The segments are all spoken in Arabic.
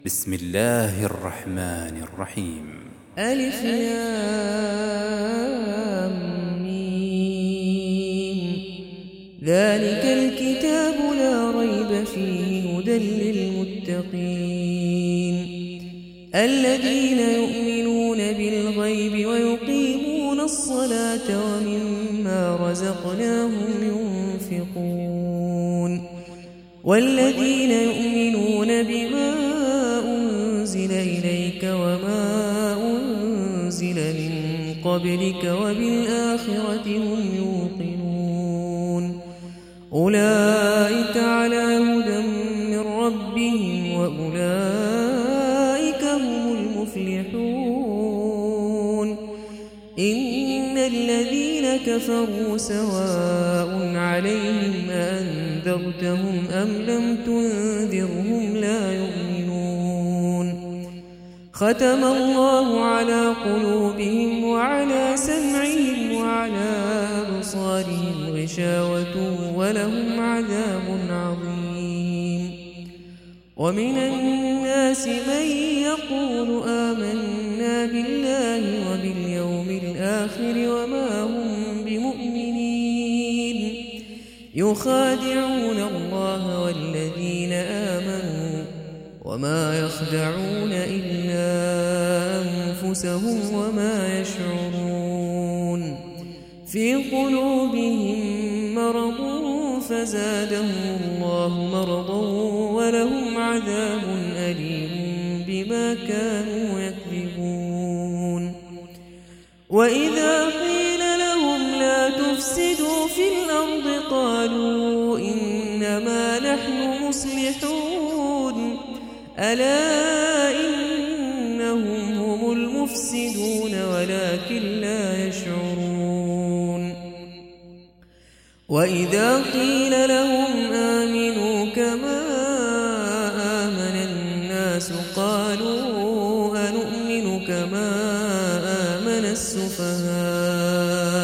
بسم الله الرحمن الرحيم. ألف لام ميم. ذلك الكتاب لا ريب فيه هدى للمتقين الذين يؤمنون بالغيب ويقيمون الصلاة ومما رزقناهم ينفقون والذين يؤمنون بما أنزل إليك وما أنزل من قبلك وبالآخرة هم يوقنون أولئك على هدى من ربهم وأولئك هم المفلحون إن الذين كفروا سواء عليهم أأنذرتهم أم لم تنذرهم لا يؤمنون ختم الله على قلوبهم وعلى سمعهم وعلى أبصارهم غشاوة ولهم عذاب عظيم ومن الناس من يقول آمنا بالله وباليوم الآخر وما هم بمؤمنين يخادعون الله والذين آمنوا وما يخدعون إلا أنفسهم وما يشعرون في قلوبهم مرض فزادهم الله مرضا ولهم عذاب أليم بما كانوا يكذبون وإذا قيل لهم لا تفسدوا في الأرض قالوا إنما نحن مصلحون ألا إنهم هم المفسدون ولكن لا يشعرون وإذا قيل لهم آمنوا كما آمن الناس قالوا أنؤمن كما آمن السفهاء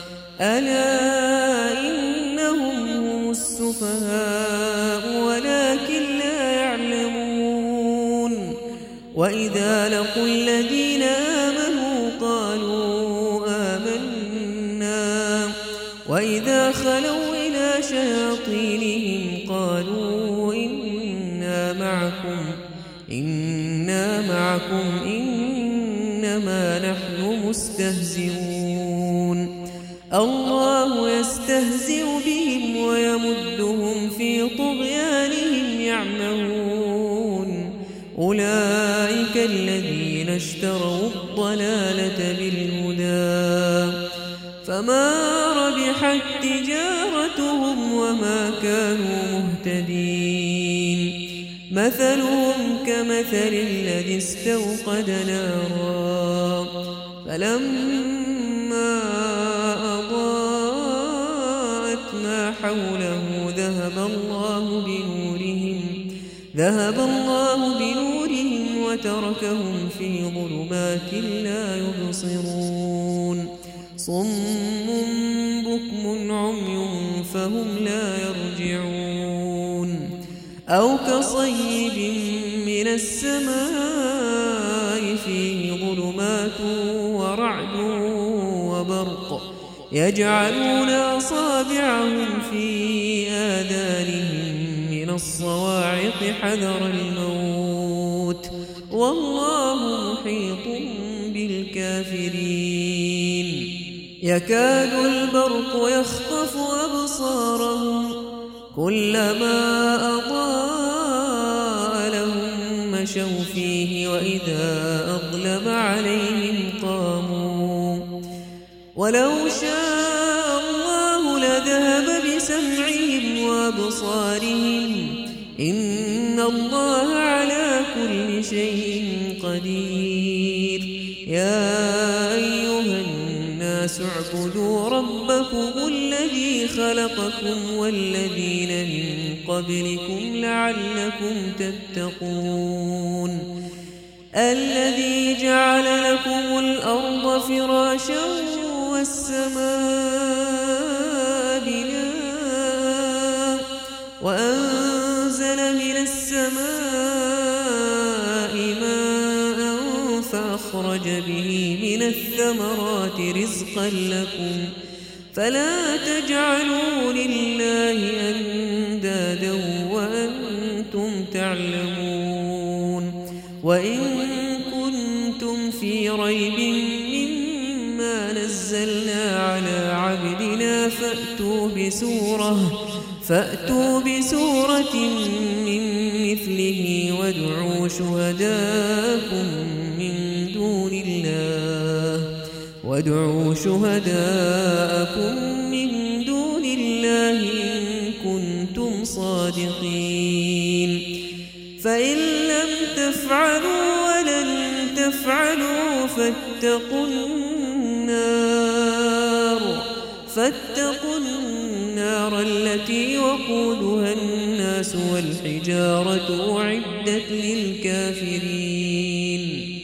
ألا إنهم هم السفهاء ولكن لا يعلمون وإذا لقوا الذين آمنوا قالوا آمنا وإذا خلوا إلى شياطينهم قالوا إنا معكم إنما نحن مستهزئون الله يستهزئ بهم ويمدهم في طغيانهم يعمهون أولئك الذين اشتروا الضلالة بالهدى فما ربحت تجارتهم وما كانوا مهتدين مثلهم كمثل الذي استوقد نارا فلما أضاءت ما حوله ذهب الله بنورهم وتركهم في ظلمات لا يبصرون صم بكم عمي فهم لا يرجعون أو كصيب من السماء فيه ظلمات ورعد وبرق يجعلون أصابعهم في آذانهم من الصواعق حذر الموت والله محيط بالكافرين يكاد البرق يخطف أبصارهم كلما أضاء لهم مشوا فيه وإذا أظلم عليهم قاموا ولو شاء الله لذهب بسمعهم وأبصارهم إن الله على كل شيء قدير يا أيها الناس اعبدوا ربكم الذي خلقكم والذين من قبلكم لعلكم تتقون الذي جعل لكم الأرض فراشا والسماء بناء وأنزل من السماء فأخرج به من الثمرات رزقا لكم فلا تجعلوا لله أندادا وأنتم تعلمون وإن كنتم في ريب مما نزلنا على عبدنا فأتوا بسورة من مثله وادعوا شهداءكم من دون الله إن كنتم صادقين فإن لم تفعلوا ولن تفعلوا فاتقوا النار التي وقودها الناس والحجارة أعدت للكافرين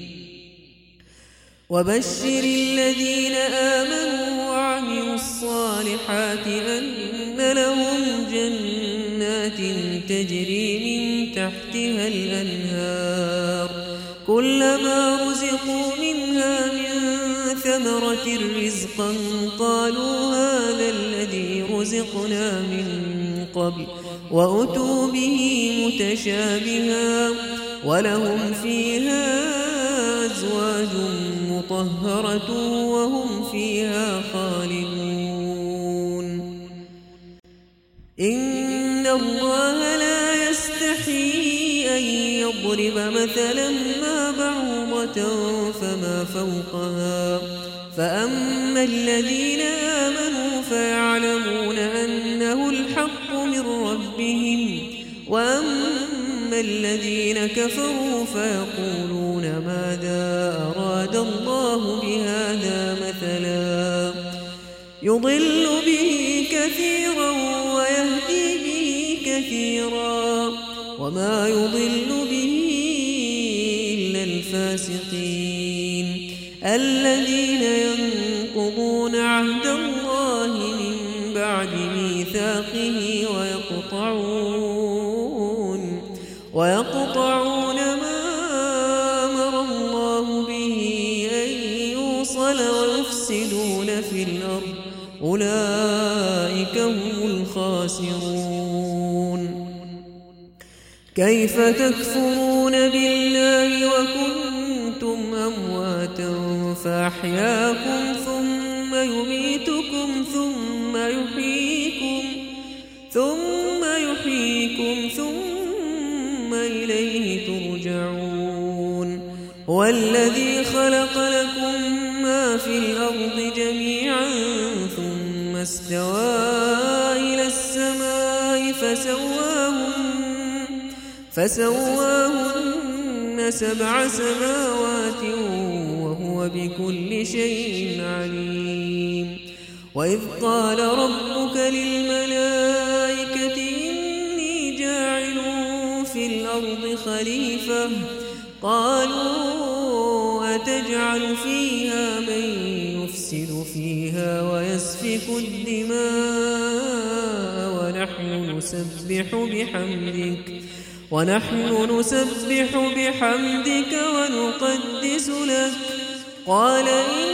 وبشر الذين آمنوا وعملوا الصالحات أن لهم جنات تجري من تحتها الأنهار كلما رزقوا منها من ثمرة رزقا قالوا هذا الذي رزقنا من قبل وأتوا به متشابها ولهم فيها أزواج مطهرة وهم فيها خالدون إن الله لا يستحيي أن يضرب مثلا ما بعوضة فما فوقها فأما الذين آمنوا فيعلمون أنه الحق من ربهم وأما الذين كفروا فيقولون ماذا أراد الله بهذا مثلا يضل به كثيرا ويهدي به كثيرا وما يضل به إلا الفاسقين الذين ينقضون عهد الله من بعد ميثاقه ويقطعون ما أمر الله به أن يوصل ويفسدون في الأرض أولئك هم الخاسرون كيف تكفرون بالله وكنتم أمواتا فأحياكم ثم يميتكم ثم يحييكم ثم إليه ترجعون هو الذي خلق لكم ما في الأرض جميعا ثم استوى إلى السماء فسواهن 7 سماوات وهو بكل شيء عليم وإذ قال ربك للملائكة إني جاعل في الأرض خليفة قالوا أتجعل فيها من يفسد فيها ويسفك الدماء ونحن نسبح بحمدك ونقدس لك قال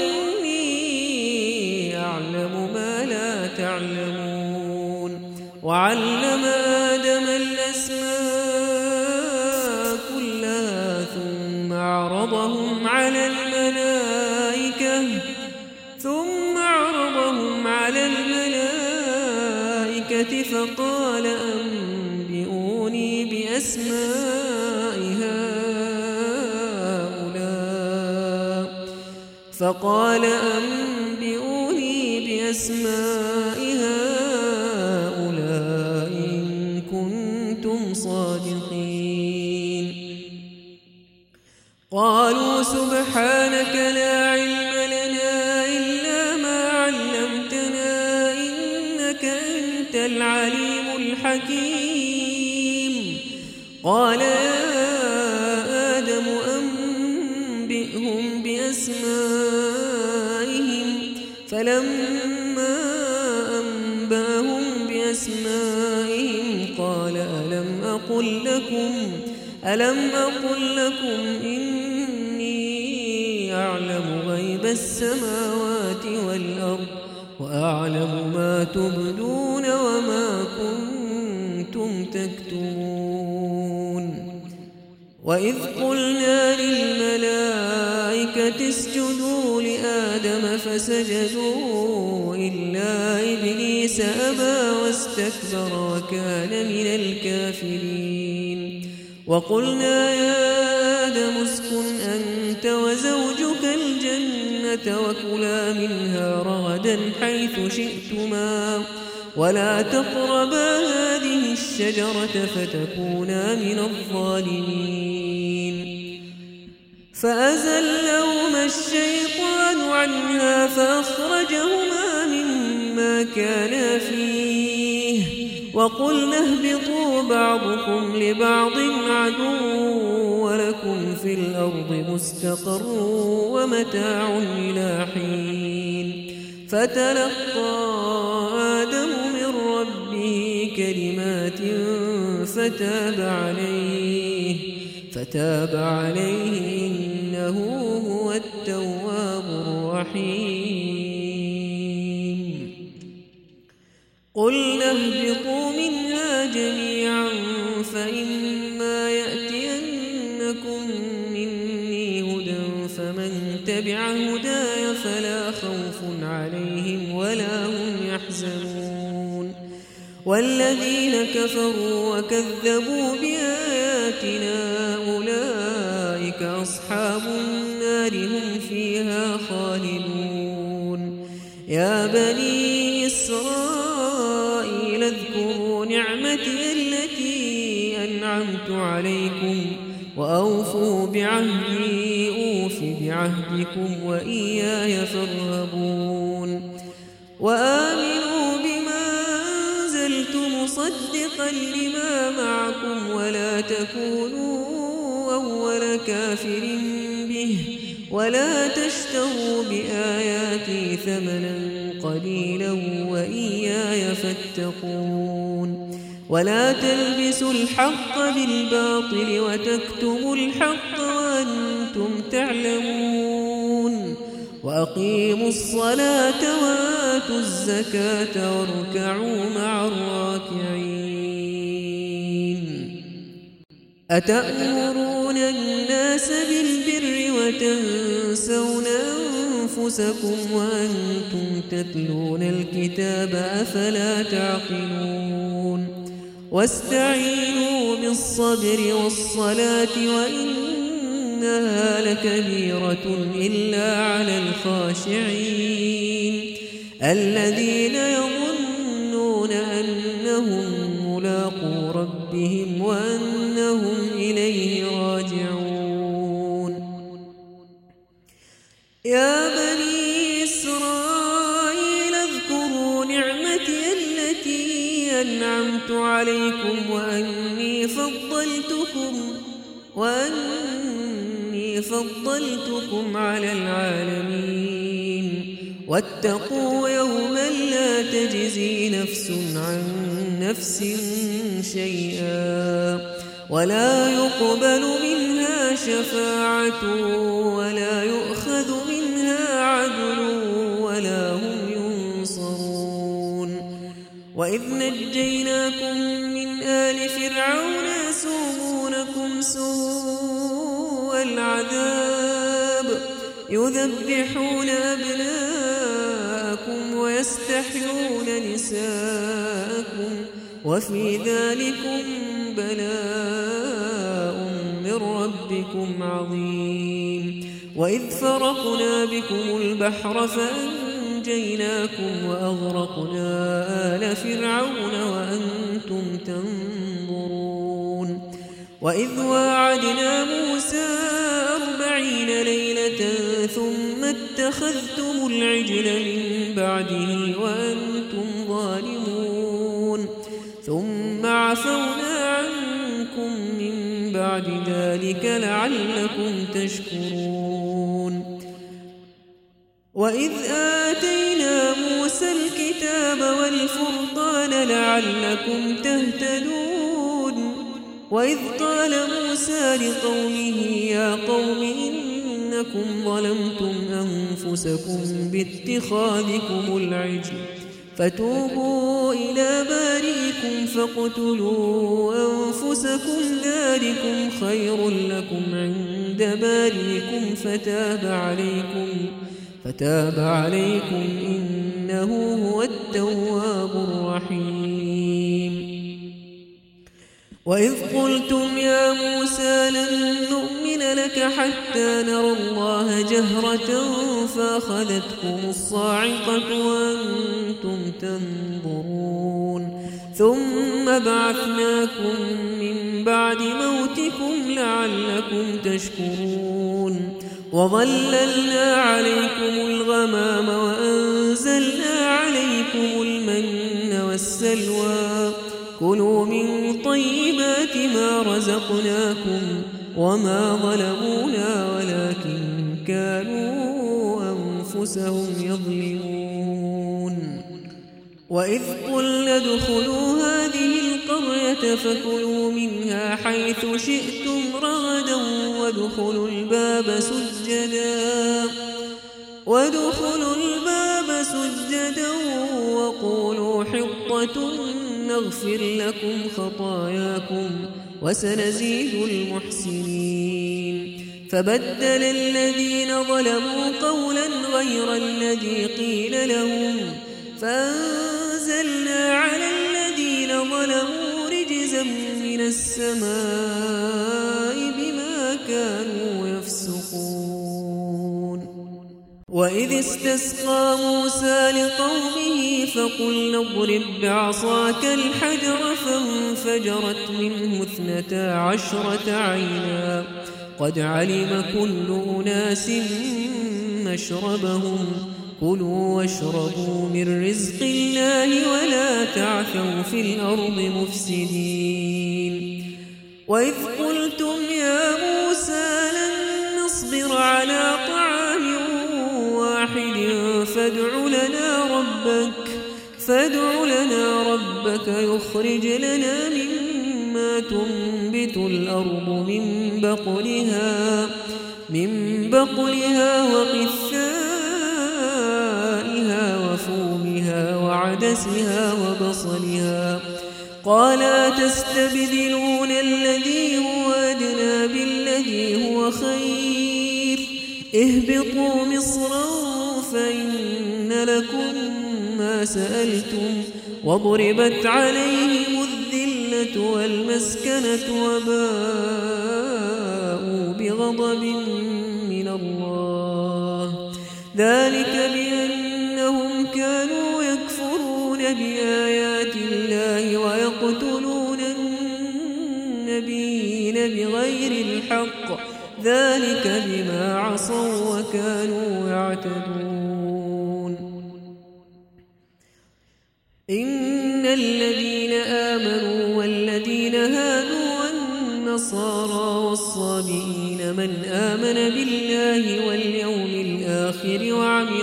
إني أعلم ما لا تعلمون وعلم آدم الأسماء كلها ثم عرضهم على الملائكة فقال أنبئوني بأسماء هؤلاء إن كنتم صادقين قالوا سبحانك لا علم لنا إلا ما علمتنا إنك أنت العليم الحكيم قال يا آدم أنبئهم بأسمائهم فلما أنبأهم بأسمائهم قال ألم أقل لكم إني يعلم غيب السماوات والأرض وأعلم ما تبدون وما كنتم تكتمون وإذ قلنا للملائكة اسجدوا لآدم فسجدوا إلا إبليس أبى واستكبر وكان من الكافرين وقلنا يا آدم اسكن أنت وزوجك الجنة وكلا منها رغدا حيث شئتما ولا تقربا هذه الشجرة فتكونا من الظالمين فأزلهما الشيطان عنها فأخرجهما مما كانا فيه وقلنا اهبطوا بعضكم لبعض عدو ولكم في الأرض مستقر ومتاع إلى حين فتلقى آدم من ربه كلمات فتاب عليه إنه هو التواب الرحيم قلنا اهبطوا منها جميعا فإما يأتينكم مني هدى فمن تبع هداي فلا خوف عليهم ولا هم يحزنون والذين كفروا وكذبوا بآياتنا أولئك أصحاب النار هم فيها خالدون يا بني إسرائيل اذكروا نعمتي التي أنعمت عليكم وأوفوا بعهدي أوف بعهدكم وإياي فارهبون وآمنوا بما أنزلت مصدقا لما معكم ولا تكونوا أول كافر به ولا تشتروا بآياتي ثمنا قليلا وإياي فاتقون ولا تلبسوا الحق بالباطل وتكتموا الحق وأنتم تعلمون وأقيموا الصلاة وآتوا الزكاة واركعوا مع الراكعين أتأمرون الناس بالبر وتنسون أنفسكم وأنتم تتلون الكتاب أفلا تعقلون واستعينوا بالصبر والصلاة وإنها لكبيرة إلا على الخاشعين الذين يظنون أنهم ملاقو ربهم وأنهم إليه راجعون يا بني إسرائيل اذكروا نعمتي التي أنعمت عليكم وأني فضلتكم على العالمين واتقوا يوما لا تجزي نفس عن نفس شيئا ولا يقبل منها شفاعة ولا يؤخذ منها عدل ولا هم ينصرون وإذ نجيناكم من آل فرعون يسومونكم سوء العذاب يذبحون أبناءكم ويستحيون نساءكم وفي ذلكم بلاء من ربكم عظيم وإذ فرقنا بكم البحر فأنجيناكم وأغرقنا آل فرعون وأنتم تنظرون وإذ واعدنا موسى 40 ليلة ثم اتخذتم العجل من بعده وأنتم ظالمون ثم عفونا عنكم من بعد ذلك لعلكم تشكرون وإذ آتينا موسى الكتاب والفرقان لعلكم تهتدون وإذ قال موسى لقومه يا قوم أنكم ظلمتم أنفسكم باتخاذكم العجل فتوبوا إلى بارئكم فاقتلوا أنفسكم ذلكم خير لكم عند بارئكم فتاب عليكم إنه هو التواب الرحيم. وإذ قلتم يا موسى لن نؤمن لك حتى نرى الله جهرة فأخذتكم الصاعقة وأنتم تنظرون ثم بعثناكم من بعد موتكم لعلكم تشكرون وظللنا عليكم الغمام وأنزلنا عليكم المن والسلوى كلوا من طيبات ما رزقناكم وما ظلمونا ولكن كانوا أنفسهم يظلمون. وإذ قلنا ادخلوا هذه القرية فكلوا منها حيث شئتم رغدا وادخلوا الباب سجدا وقولوا حطة نغفر لكم خطاياكم وسنزيد المحسنين. فبدل الذين ظلموا قولا غير الذي قيل لهم فأنزلنا على الذين ظلموا رجزا من السماء بما كانوا يفسقون. وإذ استسقى موسى لقومه فقلنا اضرب بعصاك الحجر فانفجرت منه 12 عينا قد علم كل أناس مشربهم كلوا واشربوا من رزق الله ولا تعثوا في الأرض مفسدين. وإذ قلتم يا موسى لن نصبر على طعام واحد فادع لنا ربك يخرج لنا مما تنبت الأرض من بقلها وقثائها وفومها وعدسها وبصلها قال تستبدلون الذي هو أدنى بالذي هو خير اهبطوا مصرا فإن لكم ما سألتم وضربت عليهم الذلة والمسكنة وباءوا بغضب من الله ذلك بأنهم كانوا يكفرون بآيات الله ويقتلون النبيين بغير الحق ذلك بما عصوا وكانوا يعتدون. إن الذين آمنوا والذين هادوا والنصارى والصابئين من آمن بالله واليوم الآخر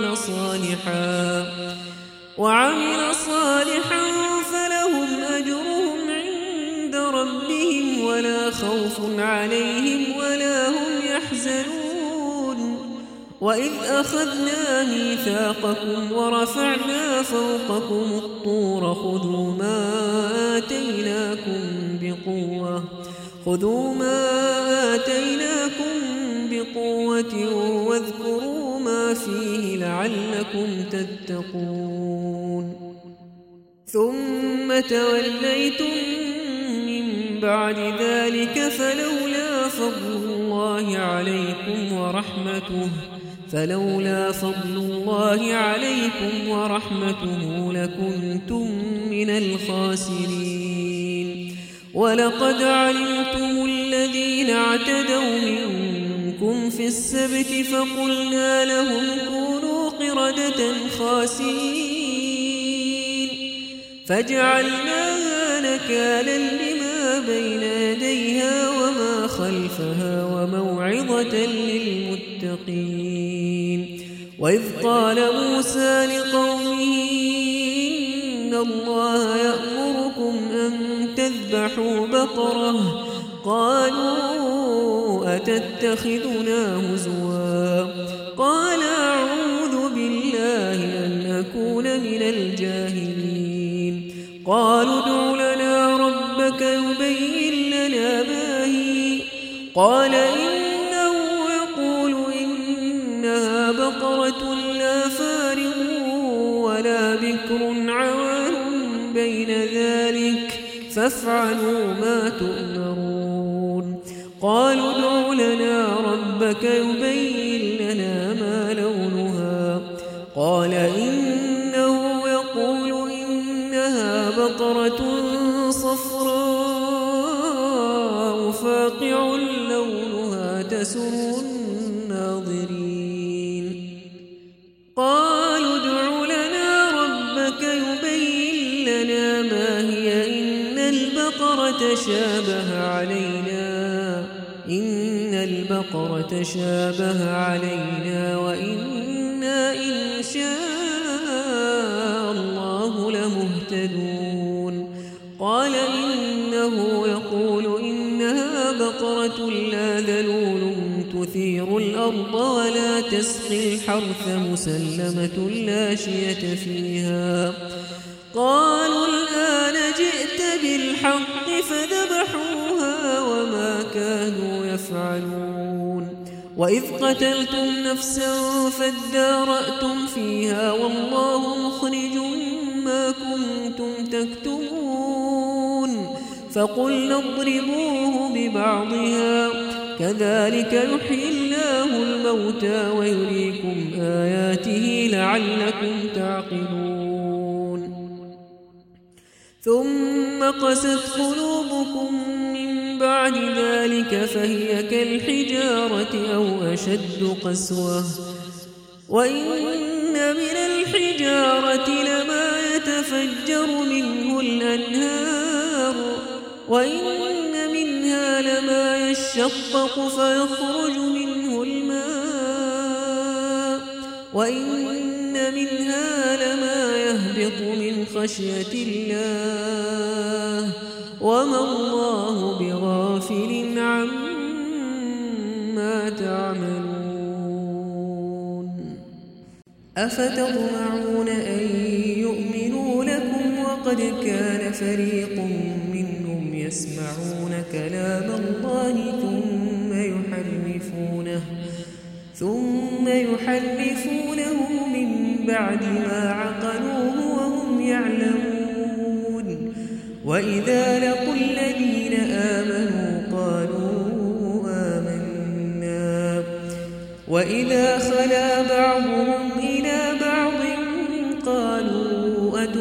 وعمل صالحا فلهم أجرهم عند ربهم ولا خوف عليهم ولا هم يحزنون. وإذ أخذنا ميثاقكم ورفعنا فوقكم الطور خذوا ما آتيناكم بقوة واذكروا ما فيه لعلكم تتقون. ثم توليتم من بعد ذلك فلولا فضل الله عليكم ورحمته لكنتم من الخاسرين. ولقد علمتم الذين اعتدوا منكم في السبت فقلنا لهم كونوا قردة خاسئين فجعلناها نكالا لما بين يديها وما خلفها وموعظة للمتقين. وإذ قال موسى لقومه إن الله يأمركم أن تذبحوا بقرة قالوا أتتخذنا هزوا قال أعوذ بالله أن أكون من الجاهلين قالوا ادع لنا ربك يبين لنا ما هي قال إنه يقول إنها بقرة لا فارغ ولا بكر عوان بين ذلك فافعلوا ما تؤمرون قالوا ادع لنا ربك يبين لنا ما لونها قال إنه يقول إنها بقرة صفراء فاقع لونها تسر الناظرين قالوا ادع لنا ربك يبين لنا ما هي إن البقرة شابه علينا وإنا إن شاء الله لمهتدون قال إنه يقول إنها بقرة لا ذلول تثير الأرض ولا تسقي الحرث مسلمة لا شية فيها قالوا الآن جئت بالحق فذبحوها وما كانوا يفعلون وإذ قتلتم نفسا فادارأتم فيها والله مخرج ما كنتم تكتمون فقلنا اضربوه ببعضها كذلك يحيي الله الموتى ويريكم آياته لعلكم تعقلون ثم قست قلوبكم من بعد ذلك فهي كالحجارة أو أشد قسوة وإن من الحجارة لما يتفجر منه الأنهار وإن منها لما يشقق فيخرج منه الماء وإن منها لما يهبط من خشية الله وما الله بغافل عما تعملون أفتطمعون أن يؤمنوا لكم وقد كان فريق منهم يسمعون كلام الله ثم يحرفونه من بعد ما عقلوه وهم يعلمون وإذا لقوا الذين آمنوا قالوا آمنا وإذا خلا بعضهم إلى بعض قالوا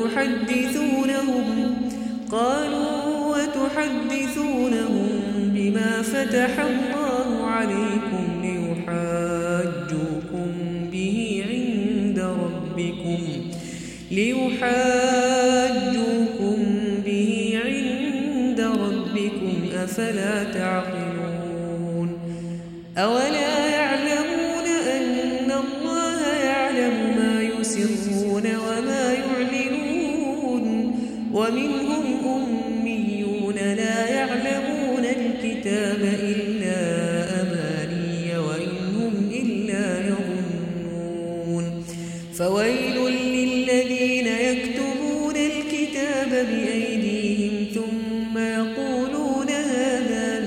أتحدثونهم بما فتح الله عليكم ليحاجوكم به عند ربكم أفلا تعقلون أولا يعلمون أن الله يعلم ما يسرون وما يعلنون ومنهم أميون لا يعلمون الكتاب إلا أماني وإن هم إلا يظنون فويل للذين يكتبون الكتاب بأيديهم ثم يقولون هذا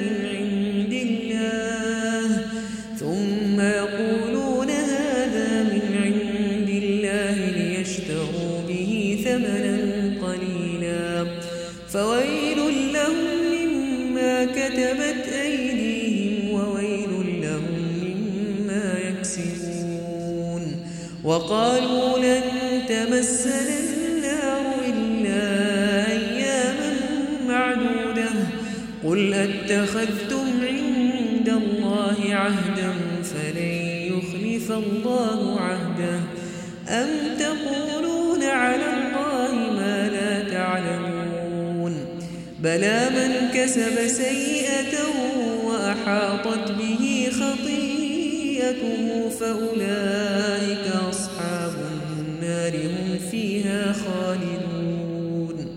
من عند الله ليشتروا به ثمنا قليلا فويل لهم مما كتبت أيديهم وويل لهم مما يكسبون وقالوا لن تمسنا النار إلا أياما معدودة قل أتخذتم عند الله عهدا فلن يخلف الله عهده أم تقولون على الله ما لا تعلمون بلى من كسب سيئة وأحاطت به خطيئته فأولئك أصحاب النار هم فيها خالدون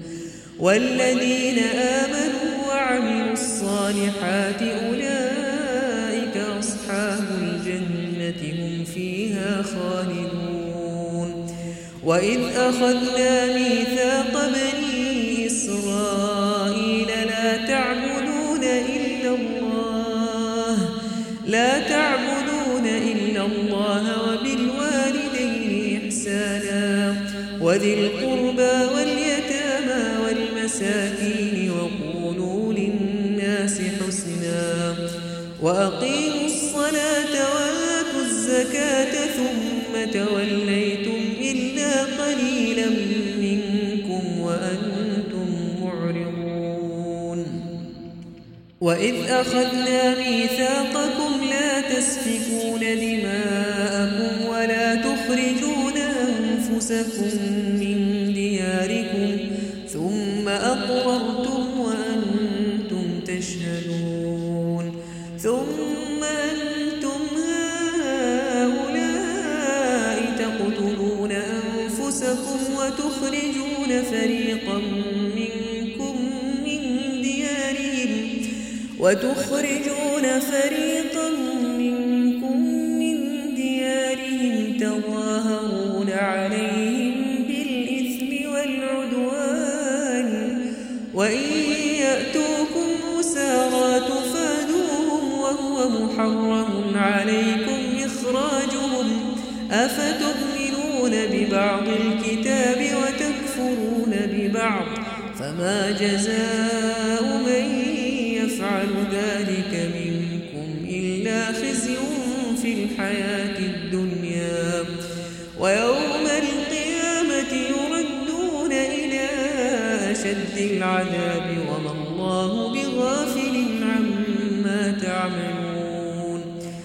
والذين آمنوا وعملوا الصالحات أولئك الجنة هم فيها خالدون وإذ أخذنا ميثاق بني إسرائيل لا تعبدون إلا الله وبالوالدين إحسانا وذي القربى واليتامى والمساكين وقولوا للناس حسنا وأقيموا الصلاة وآتوا الزكاة ثم توليتم إلا قليلا منكم وأنتم معرضون وإذ أخذنا ميثاقكم لا تسفكون دماءكم ولا تخرجون أنفسكم من دياركم ثم أقررتم وأنتم تشهدون ثم أنتم هؤلاء تقتلون أنفسكم وتخرجون فريقا منكم من ديارهم تظاهرون عليهم بالإثم والعدوان وإن يأتوكم أسارى تفادوهم وهو محرم عليكم إخراجهم أفتؤمنون ببعض الكتاب وتكفرون ببعض فما جزاء من يفعل ذلك منكم إلا خزي في الحياة الدنيا ويوم القيامة يردون إلى أشد العذاب وما الله بغافل عما تعملون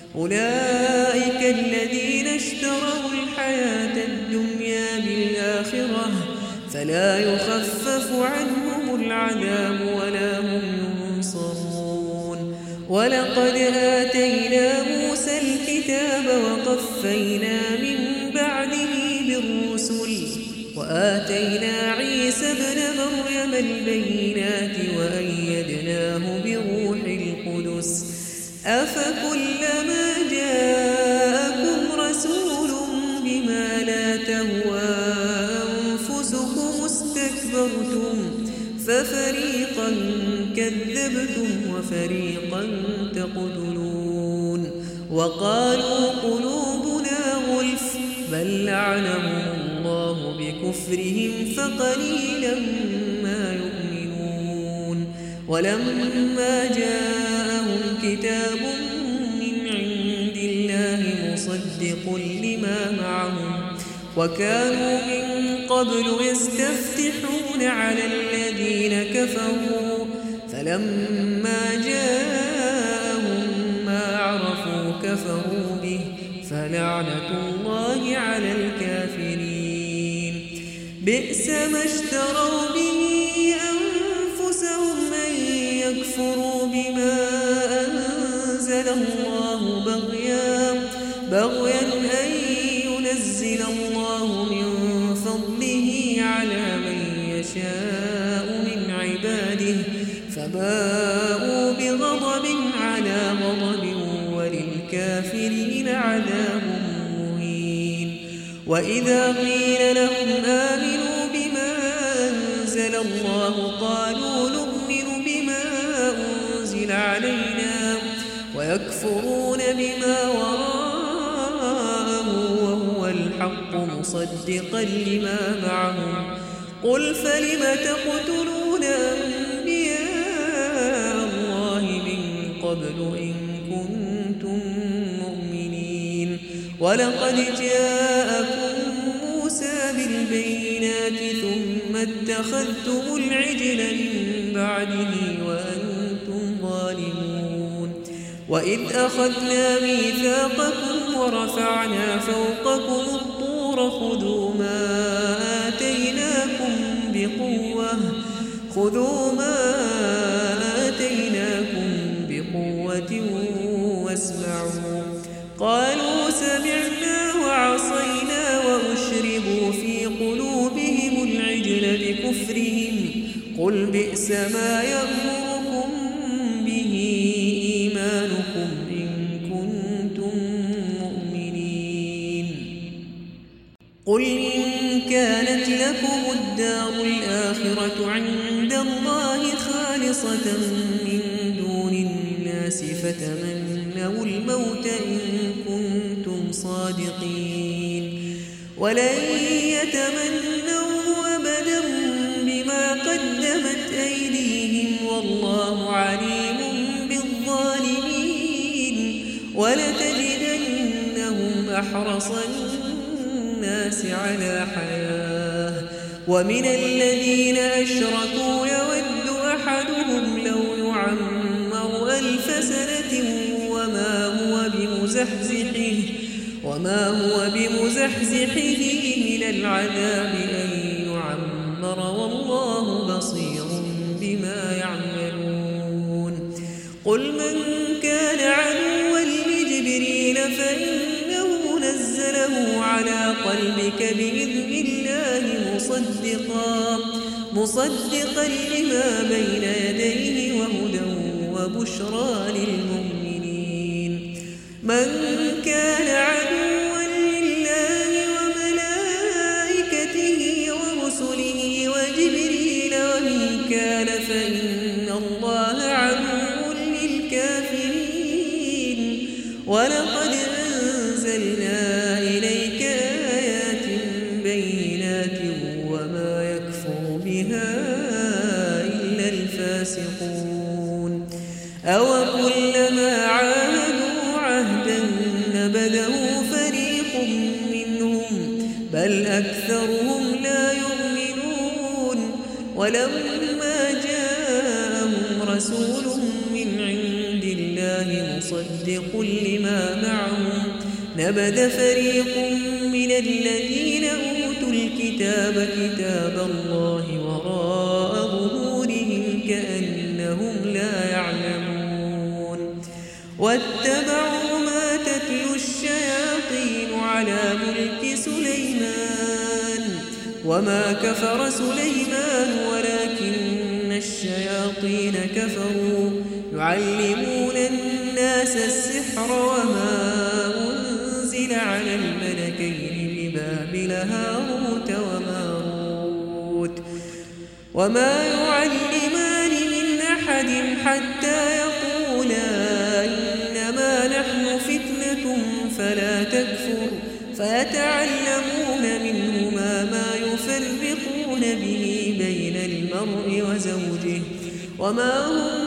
أولئك الذين اشتروا الحياة الدنيا بالآخرة فلا يخفف عنهم العذاب ولا هم ينصرون ولقد آتينا موسى الكتاب وقفينا من بعده بالرسل وآتينا عيسى ابن مريم البينات وأيدناه بروح القدس أفكلما جاءكم رسول بما لا تهوى أنفسكم استكبرتم ففريقا كذبتم وفريقا تقتلون وقالوا قلوبنا غلف بل لعنهم الله بكفرهم فقليلا ما يؤمنون ولما جاءهم كتاب من عند الله مصدق لما معهم وكانوا من قبل يستفتحون على الذين كفروا فلما جاءهم ما عرفوا كفروا به فلعنة الله على الكافرين بئس ما اشتروا به أنفسهم أن يكفروا بما أنزل الله بغيا أن ينزل الله من فضله على من يشاء من عباده فباءوا بغضب على غضب وللكافرين عذاب مهين وإذا قيل لهم آمنوا بما أنزل الله قالوا نؤمن بما أنزل علينا ويكفرون بما وراءه وهو الحق مصدقا لما معهم قل فلم تقتلون أنبياء الله من قبل إن كنتم مؤمنين ولقد جاءكم موسى بالبينات ثم اتخذتم العجل من بعده وأنتم ظالمون وإذ أخذنا ميثاقكم ورفعنا فوقكم الطور خذوا ما آتيناكم بقوة واسمعوا قالوا سمعنا وعصينا وأشربوا في قلوبهم العجل بكفرهم قل بئس ما يأمركم به إيمانكم إن كنتم قل إن كانت لكم الدار الآخرة عند الله خالصة من دون الناس فتمنوا الموت إن كنتم صادقين ولن يتمنوا أبدا بما قدمت أيديهم والله عليم بالظالمين ولتجدنهم أحرص الناس على حياة ومن الذين أشركوا يود أحدهم لو يعمر 1000 سنة وما هو بمزحزحه من العذاب أن يعمر والله بصير بما يعملون قل من كان عدوا لجبريل فإنه نزله على قلبك بإذن الله مصدقا لما بين يديه وهدى وبشرى للمؤمنين من كان عدوا لله وملائكته ورسله وجبريل وميكال فإن الله عدو للكافرين ولقد أنزلنا إليك آيات بينات وما يكفر بها إلا الفاسقون أوكلما عاهدوا عهدا نبذه فريق منهم بل أكثرهم لا يؤمنون ولما جاءهم رسول من عند الله مصدق لما معهم نبذ فريق من الذين أوتوا الكتاب كتاب الله وراء ظهورهم كأنهم لا يعلمون واتبعوا ما تتلو الشياطين على ملك سليمان وما كفر سليمان ولكن الشياطين كفروا يعلمون الناس السحر وما أنزل على الملكين ببابل هاروت وماروت وما يعلمان من أحد حتى يقولا إنما نحن فتنة فلا تكفر فيتعلمون منهما ما يفرقون به بين المرء وزوجه وما هم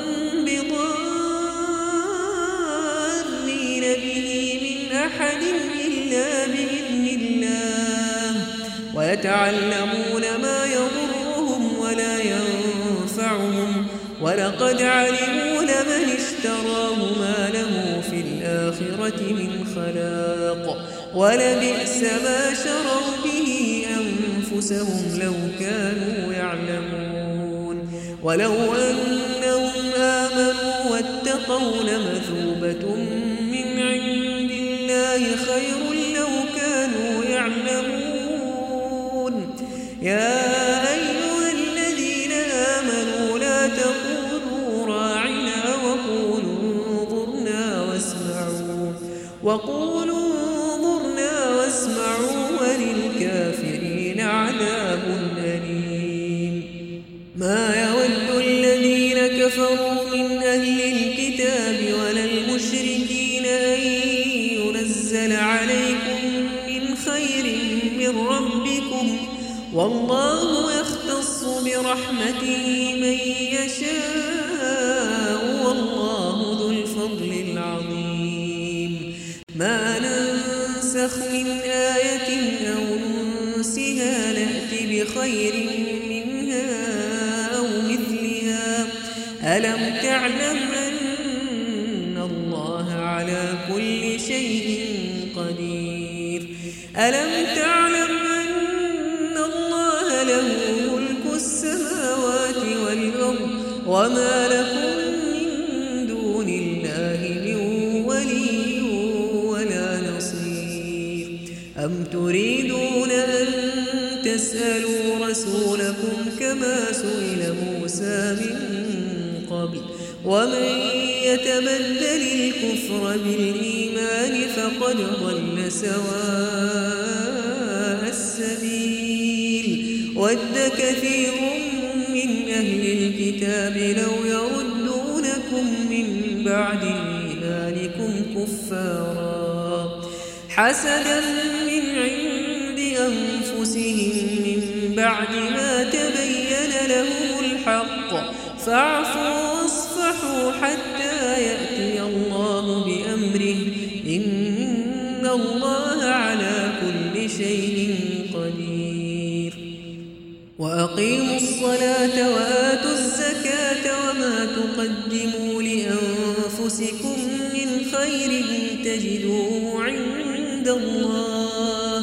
بضارين به من أحد إلا بإذن الله ويتعلمون ما يضرهم ولا ينفعهم ولقد علموا لمن اشتراه ما له في الآخرة من خلاق ولبئس ما شروا به أنفسهم لو كانوا يعلمون ولو أنهم آمنوا واتقوا لمثوبة من عند الله خير لو كانوا يعلمون يا أيها الذين آمنوا لا تقولوا راعنا وقولوا انظرنا واسمعوا وللكافرين عذاب أليم ما يود الذين كفروا من أهل الكتاب ولا المشركين أن ينزل عليكم من خير من ربكم والله يختص برحمته من يشاء والله ذو الفضل العظيم ما ننسخ من آية أو ننسها نأتي بخير منها أو مثلها ألم تعلم أن الله على كل شيء قدير ألم تعلم أن الله له ملك السماوات والأرض وما لكم من دون الله من ولي ولا نصير أم تريدون أن تسألوا رسولكم كما سئل موسى من قبل ومن يتبدل الكفر بالإيمان فقد ضل سواء السبيل ود كثير من أهل الكتاب لو يردونكم من بعد إيمانكم كفارا حسدا من عند أنفسهم من بعد ما تبين لهم الحق فاعفوا واصفحوا حتى يأتي الله بأمره إن الله على كل شيء قدير وأقيموا الصلاة وآتوا الزكاة وما تقدموا لأنفسكم من خير تجدوه عند الله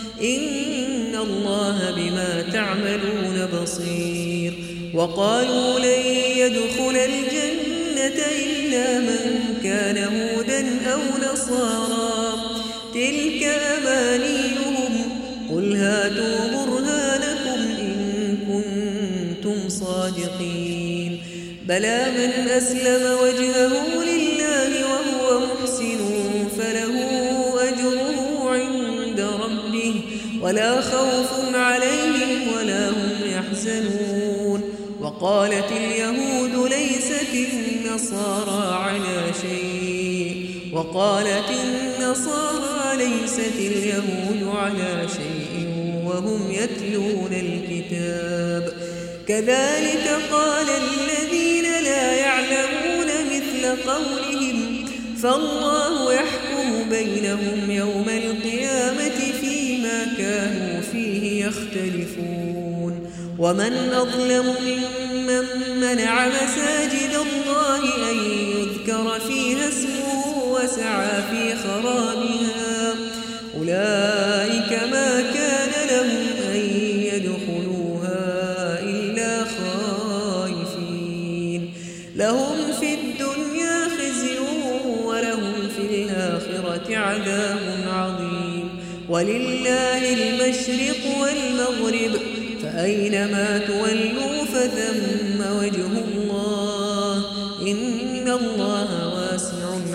إن الله بما تعملون بصير وقالوا لن يدخل الجنة إلا من كان هودا أو نصارى تلك أمانيهم قل هاتوا برهانكم إن كنتم صادقين بلى من أسلم وجهه لله وهو محسن فله أجره عند ربه ولا خوف عليهم ولا هم يحزنون وقالت اليهود ليست النصارى على شيء وقالت النصارى ليست اليهود على شيء وهم يتلون الكتاب كذلك قال الذين لا يعلمون مثل قولهم فالله يحكم بينهم يوم القيامة فيما كانوا فيه يختلفون ومن أظلم ممن منع مساجد الله أن يذكر فيها اسمه وسعى في خرابها أولئك ما كان لهم أن يدخلوها إلا خائفين لهم في الدنيا خزي ولهم في الآخرة عذاب عظيم ولله المشرق والمغرب فأينما تولوا فثم وجه الله إن الله واسع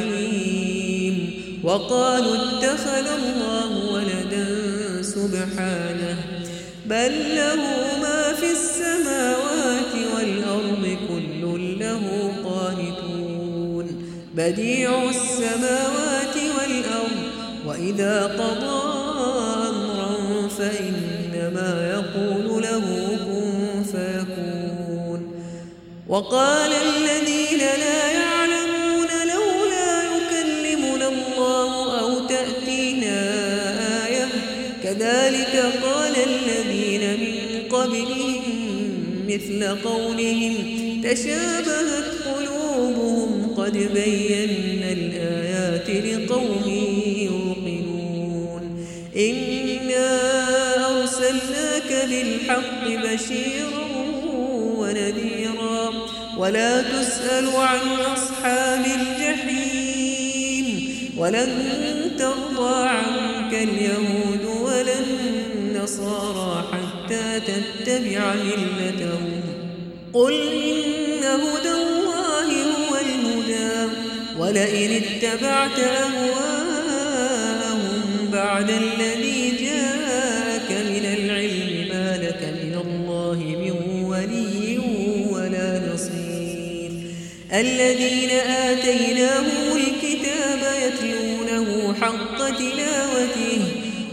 عليم وقالوا اتخذ الله ولدا سبحانه بل له ما في السماوات والأرض كل له قانتون بديع السماوات والأرض وإذا قضى أمرا فإنما يقول له كن فيكون وقال الذين لا يعلمون لولا يكلمنا الله أو تأتينا آية كذلك قال الذين من قبلهم مثل قولهم تشابهت قلوبهم قد بينا الآيات لقوم يوقنون إنا أرسلناك بالحق بشيرا ونذيرا ولا تسأل عن أصحاب الجحيم ولن ترضى عنك اليهود ولا النصارى حتى تتبع ملتهم قل إن هدى الله هو الهدى ولئن اتبعت أهواءهم بعد الذي جاءك من العلم ما لك من الله من ولي ولا نصير الذين آتيناهم الكتاب يتلونه حق تلاوته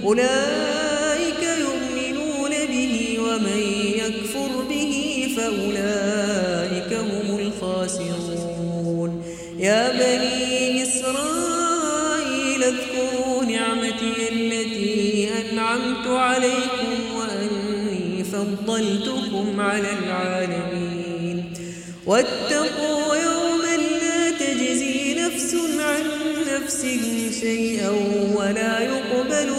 أولئك يؤمنون به ومن يكفر به فأولئك هم الخاسرون يا بني إسرائيل اذكروا نعمتي التي أنعمت عليكم وأني فضلتكم على العالمين واتقوا يوما لا تجزي نفس عن نفس شيئا ولا يقبل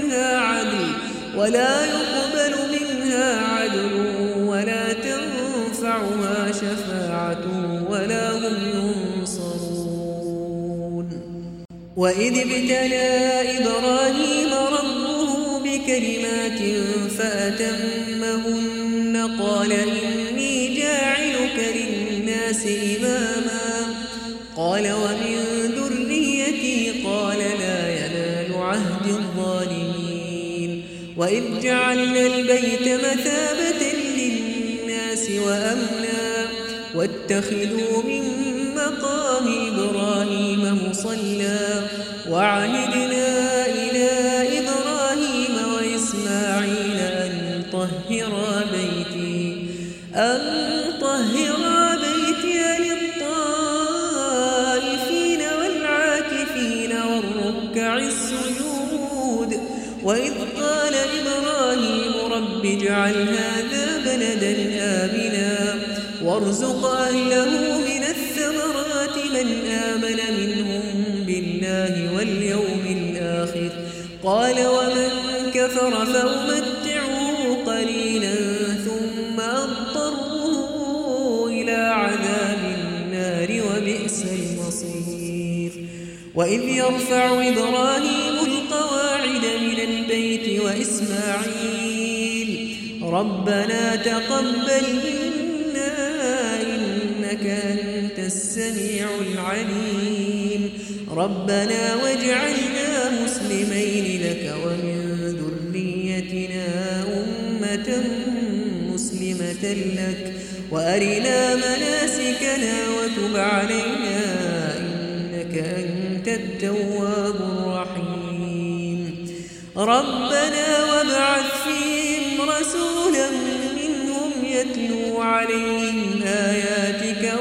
منها عدل ولا تنفعها شفاعة ولا هم ينصرون وإذ ابتلى إبراهيم ربه بكلمات فأتمهن قال إني جاعلك للناس إماما قال ومن ذريتي قال لا ينال عهد الظالمين وإذ جعلنا البيت مثابة للناس وأمنا واتخذوا من مقام إبراهيم مصلى وعهدنا إلى إبراهيم وإسماعيل أن طهرا بيتي للطائفين والعاكفين والركع السجود وإذ قال إبراهيم رب اجعل هذا بلدا آمنا وارزق أهله من الثمرات من آمن منهم بالله واليوم الآخر قال ومن كفر فأمتعه قليلا ثم أضطره إلى عذاب النار وبئس المصير وإذ يرفع إبراهيم القواعد من البيت وإسماعيل ربنا تقبل منا إنك أنت السميع العليم ربنا واجعلنا مسلمين لك ومن ذريتنا أمة مسلمة لك وأرنا مناسكنا وتب علينا إنك أنت التواب الرحيم ربنا وابعث فيهم رسولا منهم يتلو عليهم آياتك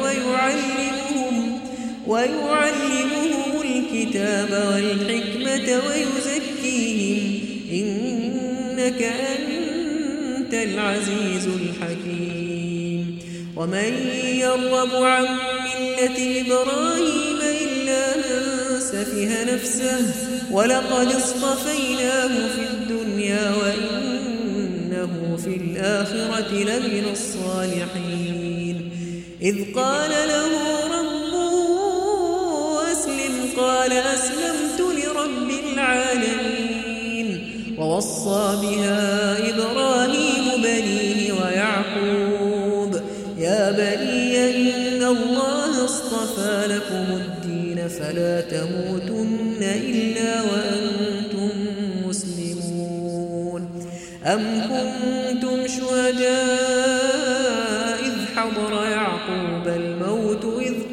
ويعلمهم الكتاب والحكمة ويزكيهم إنك أنت العزيز الحكيم ومن يرغب عن ملة إبراهيم إلا من سفه نفسه ولقد اصطفيناه في الدنيا وإنه في الآخرة لمن الصالحين إذ قال له ربه أسلم قال أسلمت لرب العالمين ووصى بها إبراهيم بنيه ويعقوب يا بني إن الله اصطفى لكم الدين فلا تموتن إلا وأنتم مسلمون أم كنتم شهداء إذ حضر يعقوب الموت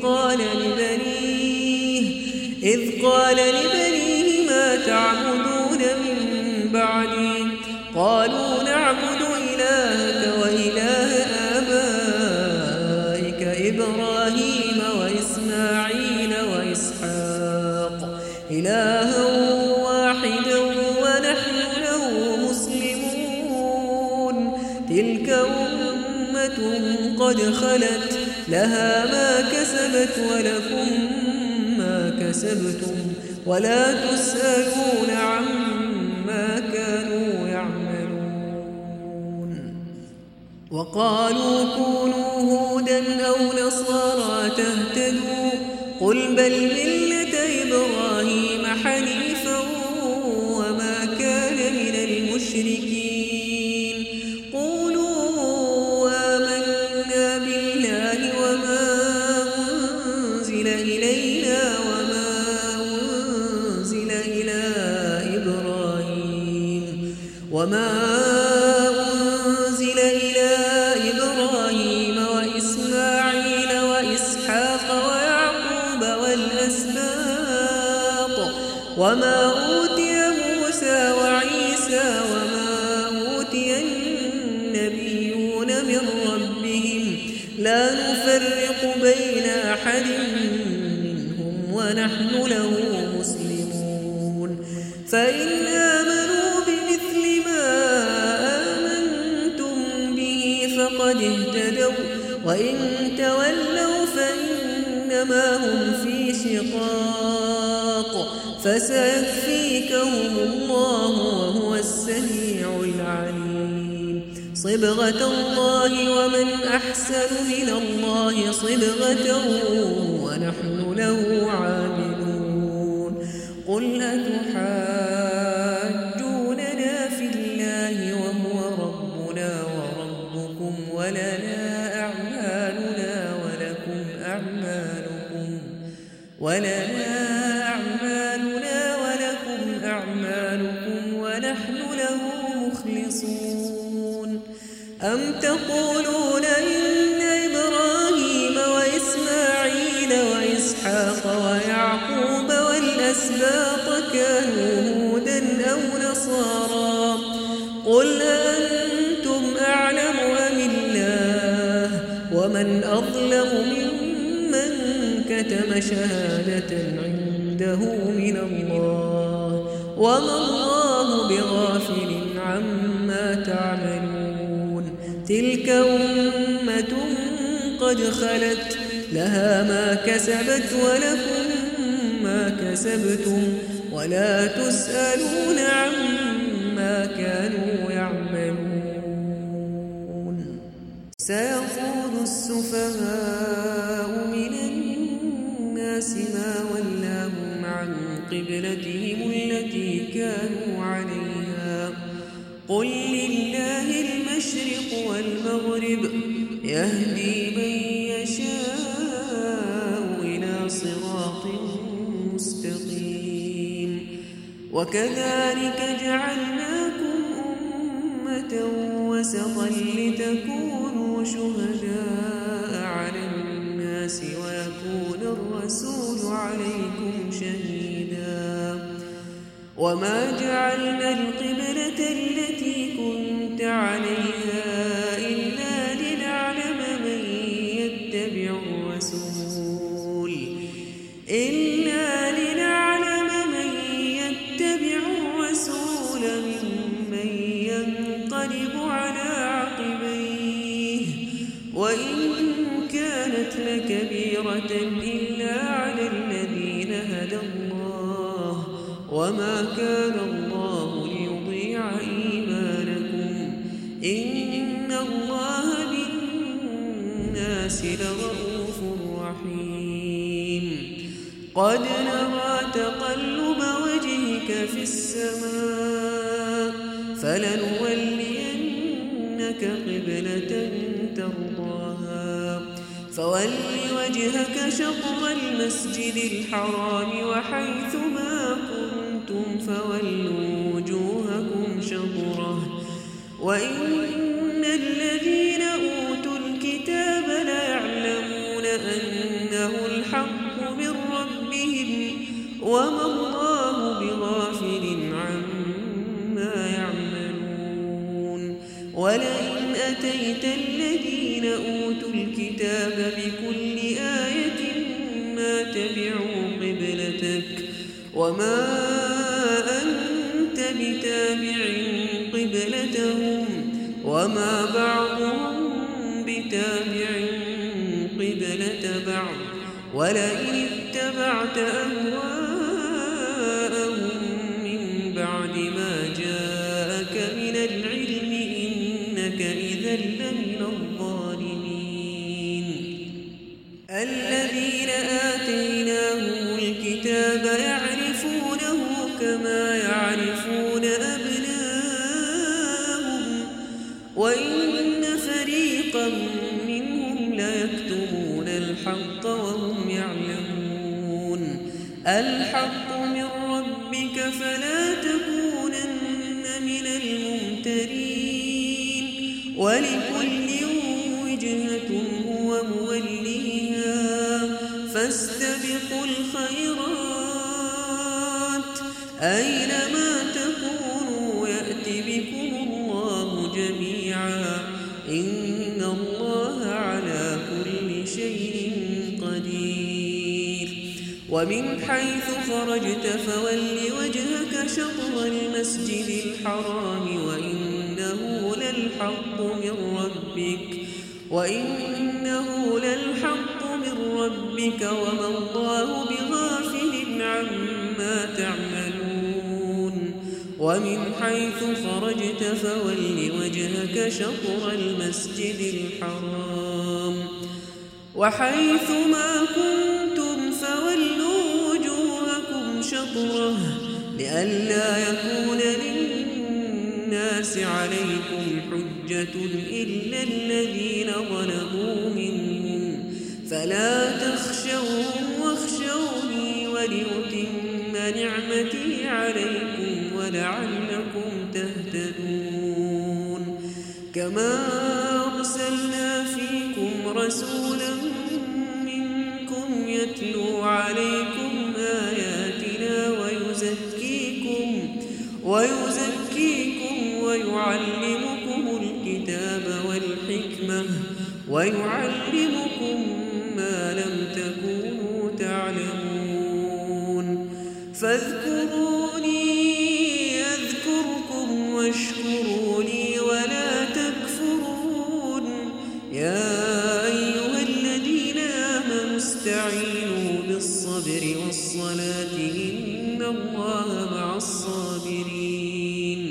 إذ قال لبنيه ما تعبدون من بعدي قالوا نعبد إلهك وإله آبائك إبراهيم وإسماعيل وإسحاق إلها واحدا ونحن له مسلمون تلك أمة قد خلت لها ما كسبت ولكم ما كسبتم ولا تسألون عما كانوا يعملون وقالوا كونوا هودا أو نصارى تهتدوا قل بل ملة إبراهيم حنيفا وما كان من المشركين قولوا آمنا بالله وما أنزل إلينا وما أنزل إلى إبراهيم وإسماعيل وإسحاق ويعقوب والأسباط وما أوتي موسى وعيسى وما أوتي النبيون من ربهم لا نفرق بين أحد منهم ونحن له مسلمون فإن آمنوا بمثل ما آمنتم به فقد اهتدوا وإن تولوا فإنما هم في شقاق فسيكفيكهم الله وهو السميع العليم صبغة الله ومن أحسن من الله صبغة ونحن له عابدون قل أتحاجوننا في الله وهو ربنا وربكم ولنا أعمالنا ولكم أعمالكم ونحن له مخلصون مخلصون أم تقولون إن إبراهيم وإسماعيل وإسحاق ويعقوب والأسباط كانوا هودا أو نصارى قل أنتم أعلم أم الله ومن أظلم ممن كتم شهادة عنده من الله وما الله بغافل عما تعملون تلك أمة قد خلت لها ما كسبت ولكم ما كسبتم ولا تسألون عما كانوا يعملون سيقول السفهاء من الناس ما ولاهم عن قبلتهم التي كانوا عليها قل لله المشرق والمغرب يهدي من يشاء إلى صراط مستقيم وكذلك جعلناكم أمة وسطا لتكونوا شهداء على الناس ويكون الرسول عليكم شهيدا وما جعلنا القبلة التي كنت عليها إلا لنعلم من يتبع الرسول ممن ينقلب على عقبيه وإن كانت لكبيرة إلا على الذين هدى الله وما كان الله ليضيع إيمانكم إن الله بالناس لرؤوف رحيم قد نرى تقلب وجهك في السماء فلنولينك قبلة ترضاها فول وجهك شطر المسجد الحرام وحيث ما كنتم فولوا وجوهكم شطره وإن الذين أوتوا الكتاب ليعلمون أنه الحق من ربهم وما الله بغافل عما يعملون ولئن أتيت الذين أوتوا الكتاب بكل آية ما تبعوا قبلتك وما أنت بتابع قبلتهم وما بعضهم بتابع قبلة بعض ولئن اتبعت أهواءهم من بعد ما جاءك من العلم إنك إذا لمن الظالمين الذين آتيناهم الكتاب يعرفونه كما يعرفون أبناءهم وإن فريقا منهم ليكتمون الحق وهم يعلمون الحق من ربك فلا تكونن من الممترين ولكل وجهة هو موليها فاستبقوا الخيرات أينما تكونوا يأت بكم الله جميعا إن الله على كل شيء قدير ومن حيث خرجت فول وجهك شطر المسجد الحرام وإنه للحق من ربك وما الله بغافل عما تعملون ومن حيث خرجت فول وجهك شطر المسجد الحرام وحيث ما كنتم فولوا وجوهكم شطره لئلا يكون للناس عليكم حجة إلا الذين ظلموا منهم فلا تخشوهم واخشوني ولأتم نعمتي عليكم ولعلكم تهتدون كما أرسلنا فيكم رسولا منكم يتلو عليكم آياتنا ويزكيكم ويعلمكم الكتاب والحكمة ويعلمكم ما لم تكونوا تعلمون فاذكروني أذكركم واشكروا لي ولا تكفرون يا أيها الذين آمنوا استعينوا بالصبر والصلاة إن الله مع الصابرين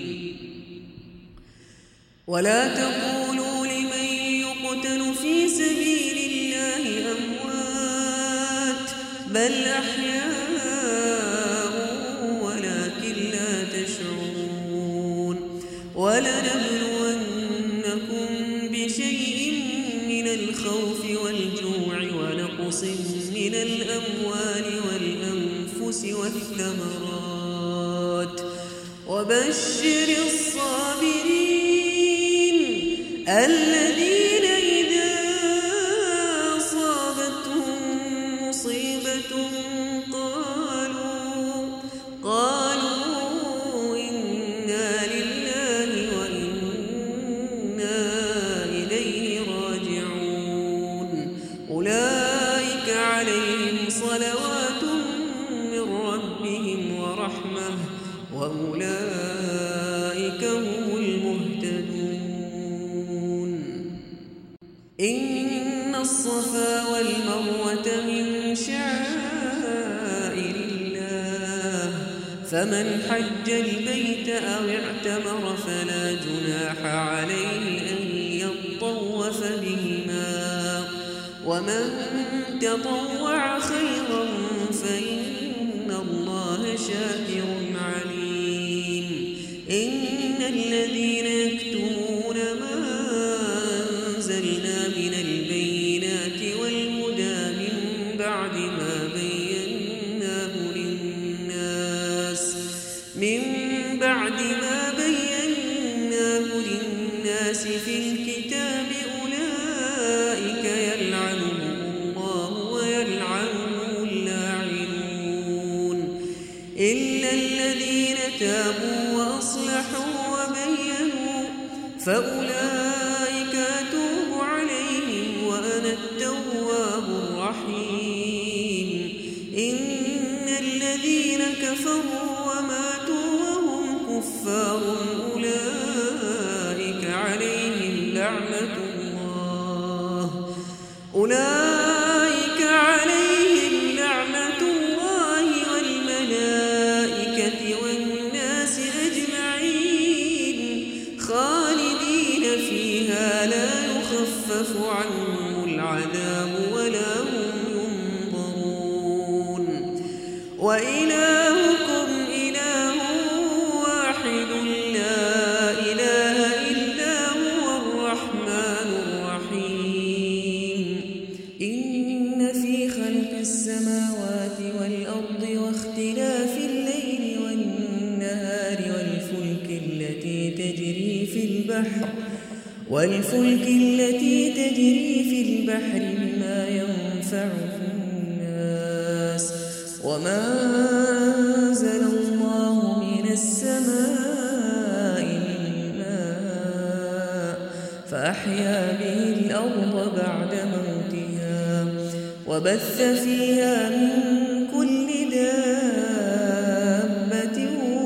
ولا تقولوا لمن يقتل في سبيل الله أموات بل أحياء ولكن لا تشعرون ولنبلونكم بشيء من الخوف والجوع ونقص من الأموال والأنفس والثمرات وبشر الصابرين الذين إذا أصابتهم مصيبة قالوا إنا لله وإنا إليه راجعون أولئك عليهم صلوات من ربهم ورحمة وأولئك هم المهتدون إن الصفا والمروة من شعائر الله فمن حج البيت أو اعتمر فلا جناح عليه أن يطوف بهما ومن تطوع خيرا فإن الله شاكر عليم إن الذين يكتمون ما أنزلنا من البينات والهدى من بعد ما بيناه للناس في الكتاب أولئك يلعنهم الله ويلعنهم اللاعنون إلا الذين تابوا وأصلحوا وبينوا فأولئك أتوب عليهم وأنا التواب الرحيم إن الذين كفروا وماتوا وهم كفار أولئك عليهم لعنة الله والملائكة والناس أجمعين خالدين فيها لا يخفف عنهم العذاب ولا هم ينظرون وإلهكم إله واحد لا إله إلا هو الرحمن الرحيم إن في خلق السماوات والأرض واختلاف الليل والنهار والفلك التي تجري في البحر بما ينفع الناس وما أنزل الله من السماء من ماء فأحيا به الأرض بعد موتها وبث فيها من كل دابة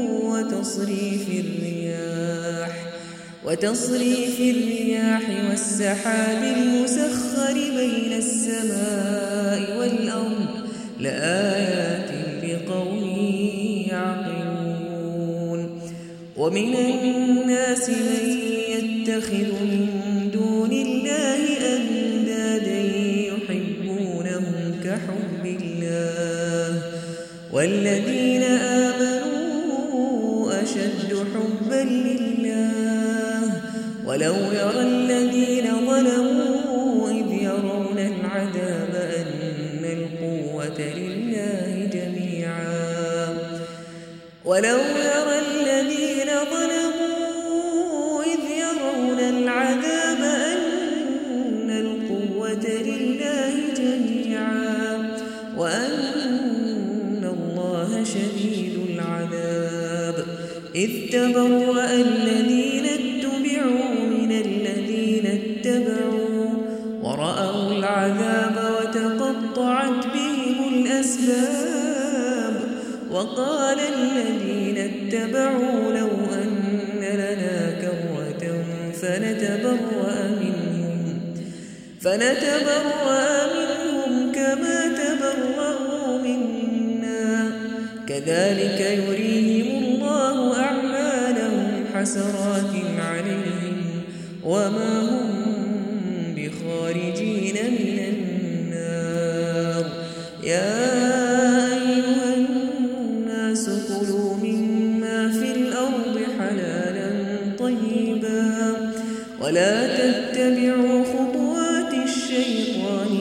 وتصريف الرياح والسحاب المسخر بين السماء والأرض لآيات لقوم يعقلون ومن الناس من يتخذ من دون الله أندادا يحبونهم كحب الله والذين آمنوا أشد حبا لله ولو يرى الذين ظلموا إذ يرون العذاب أن القوة لله جميعا ولو يرى الذين ظلموا إذ يرون العذاب إذ تبرأ الذين اتبعوا من الذين اتبعوا ورأوا العذاب وتقطعت بهم الأسباب وقال الذين اتبعوا لو أن لنا كرة فنتبرأ منهم كما تبرأوا منا كذلك يريهم الله أعمالهم حسرات عليهم وما هم بخارجين من النار يا أيها الناس كلوا مما في الأرض حلالا طيبا ولا تتبعوا خطوات الشيطان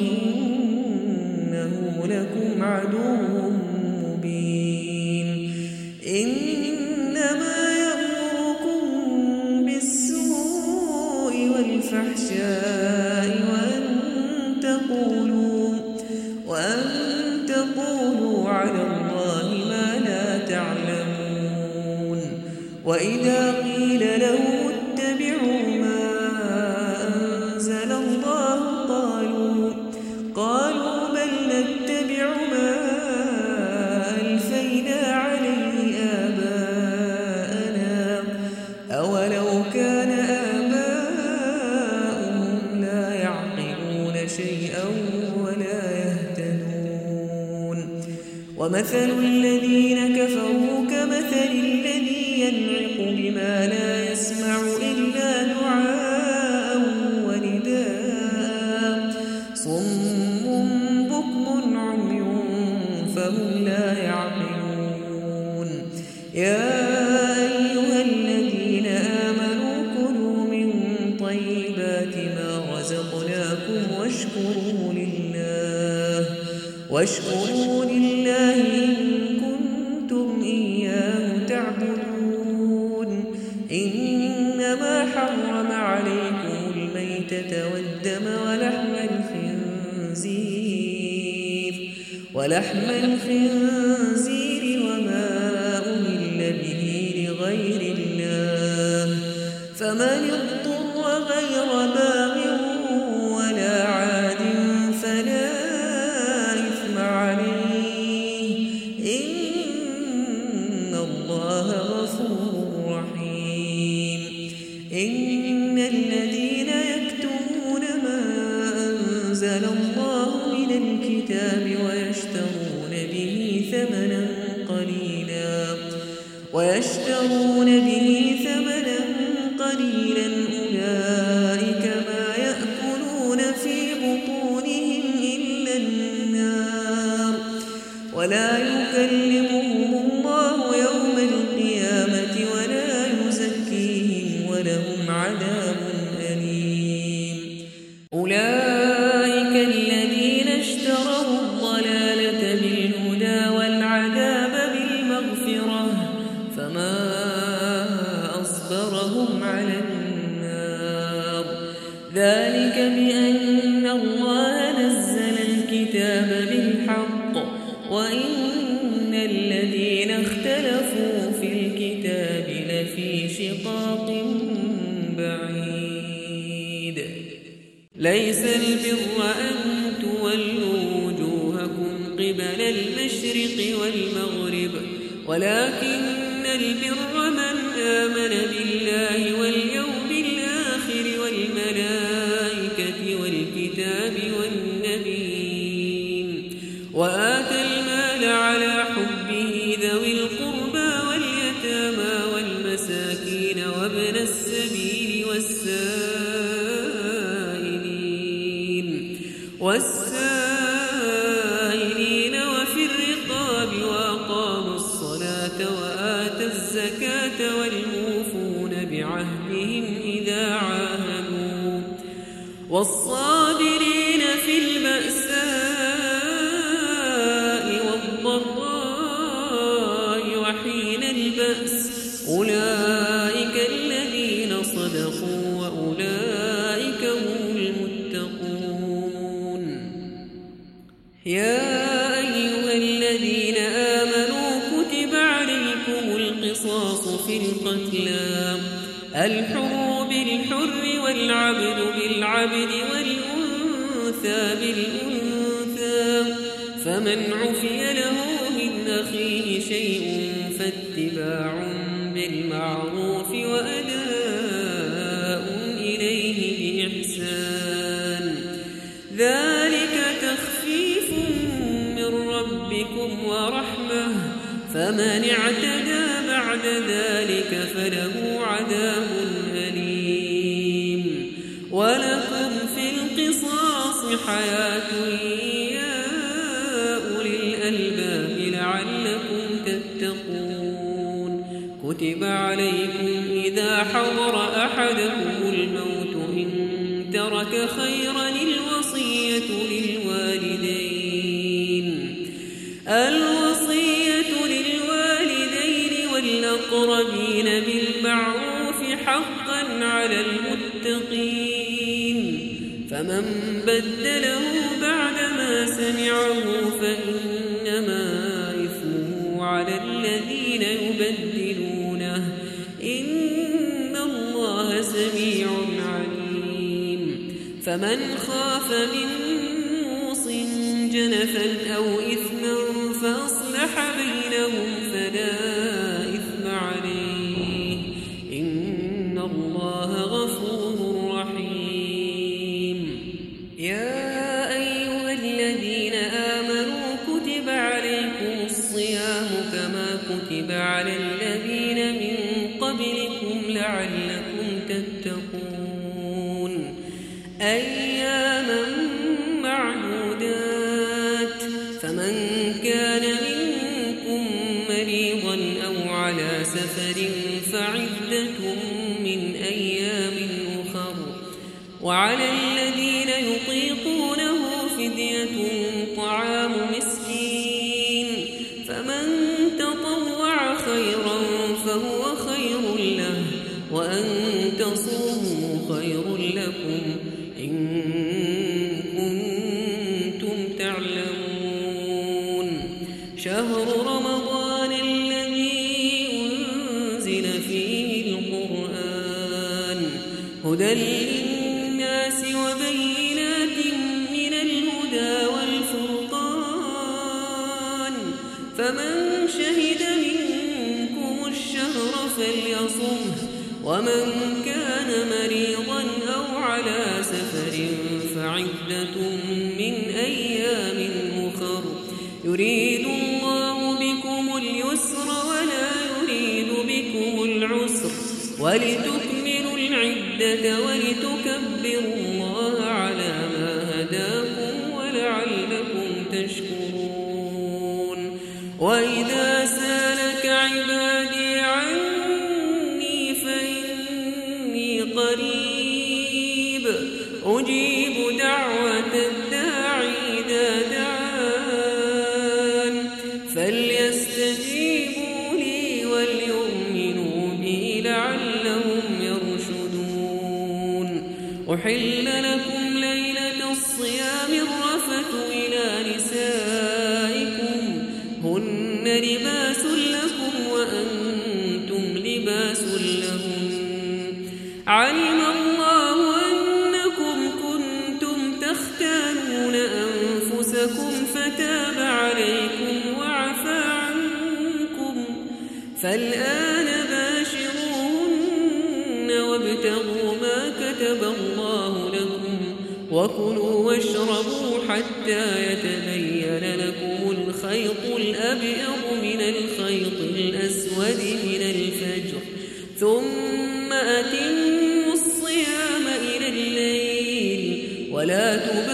إنه لكم عدو مبين إنما يأمركم بالسوء والفحشاء وأن تقولوا على الله ما لا تعلمون وإذا قيل لهم اتبعوا ما أنزل الله قالوا بل نتبع ما ألفينا عليه آباءنا أولو كان آباؤهم لا يعقلون شيئا ولا يهتدون ومثل الذين كفروا كمثل الذي ينعق بما لا يسمع إلا دعاء ونداء صم بكم عمي فهم لا يعقلون يا أيها الذين آمنوا كلوا من طيبات ما رزقناكم واشكروا لله إن كنتم إياه تعبدون إنما حرم عليكم الميتة والدم ولحم الخنزير وما أهل به لغير الله فمن اضطر غير باغ ولا عاد فلا إثم عليه إن الله غفور رحيم إن الذين يكتمون ما أنزل الله من الكتاب ويشترون به ثمنا قليلا أولئك ما يأكلون في بطونهم إلا النار ولا يكلمهم الله يوم القيامة ولا يزكيهم ولهم عذاب أليم أولئك الذين اشتروا الضلالة بالهدى والعذاب بالمغفرة فما أصبرهم على النار ذلك بأن الله نزل الكتاب بالحق وإن الذين اختلفوا في الكتاب لفي شقاق بعيد ليس البر أن تولوا وجوهكم قبل المشرق والمغرب ولكن البر من آمن بالله واليوم الآخر والملائكة والكتاب والنبيين وآتى المال على حبه ذوي القربى واليتامى والمساكين وابن السبيل والسائلين وفي الرقاب وأقاموا الصلاة وآتى الزكاة والموفون بعهدهم إذا عاهدوا والصابرين في البأساء والضراء وحين البأس أولئك الذين صدقوا وأولئك هم المتقون يا أيها الذين آمنوا كتب عليكم القصاص القصاص في القتلى، الحر بالحر والعبد بالعبد والأنثى بالأنثى، فمن عفي له من أخيه شيء فاتباع بالمعروف وأداء إليه بإحسان، ذلك تخفيف من ربكم ورحمة، فمن اعتدى بعد ذلك فله عذاب أليم. ولكم في القصاص حياة يا أولي الألباب لعلكم تتقون. كتب عليكم إذا حضر أحدكم الموت إن ترك خيرا الوصية للوالدين والأقربين بالمعروف حقا على المتقين، فمن بدله بعدما سمعه فإنما إثمه على الذين يبدلونه، إن الله سميع عليم. فمن خاف من موص جنفا أو إثما فأصلح بينهم فلا إثم عليه، إن الله غفور رحيم. يا أيها الذين آمنوا كتب عليكم الصيام كما كتب على الذين من قبلكم لعلكم تتقون، أياما معدودات، فمن كان منكم مريضا أو على سفر فعدة من أيام أخر، وعلى الذين يطيقونه فدية طعام مسكين، فمن تطوع خيرا فهو خير له، وأن تصوموا خير لكم إن كنتم تعلمون. شهر رمضان الذي أنزل فيه القرآن هدى للناس وبينات من الهدى والفرقان، فمن شهد منكم الشهر فليصمه، ومن كان مريضا أو على سفر فعدة من أيام أخر، يريد الله بكم اليسر ولا يريد بكم العسر، ولتكملوا العدة ولتكبروا الله على ما هداكم ولعلكم تشكرون. وإذا سالك عبادي عني فإني قريب أجيب دعوة الداعي إذا دعان، فليستجيبوا لي وليؤمنوا بي لعلهم يرشدون. أحل لكم ليلة الصيام الرفث إلى نسائكم هن لباس لكم وأنتم لباس لهم، علم الله أنكم كنتم تختانون أنفسكم فتاب عليكم وعفى عنكم، فالآن باشروهن وابتغوا ما كتب الله لكم، وكلوا واشربوا حتى يتبين لكم الخيط الأبيض من الخيط الأسود من الفجر، ثم أتموا الصيام إلى الليل ولا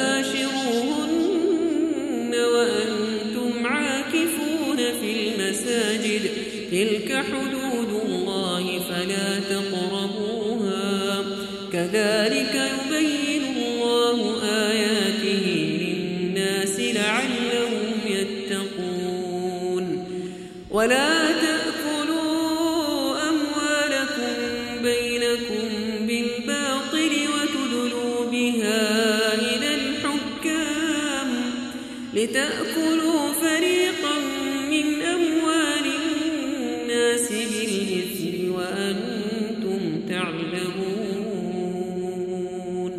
تباشروهن وأنتم عاكفون في المساجد، تلك حدود الله فلا تقربوها، كذلك يبين الله آياته للناس لعلهم يتقون. ولا تأكلوا أموالكم بينكم بالباطل وتدلوا بها إلى الحكام لتأكلوا فريقا من أموال الناس بالإثم وأنتم تعلمون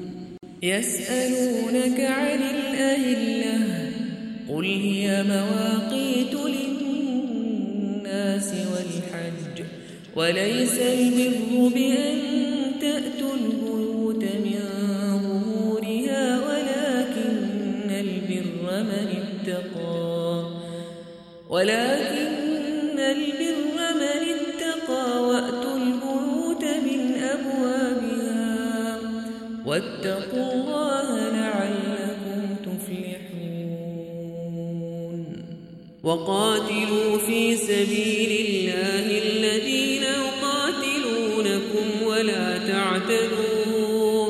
يسألونك عن الأهلة قل هي مواقيت للناس والحج وليس البر بأن تأتوا البيوت من ظهورها ولكن البر من اتقى وأتوا البيوت من أبوابها واتقوا الله لعلكم تفلحون وقاتلوا في سبيل الله الذين يقاتلونكم ولا تعتدوا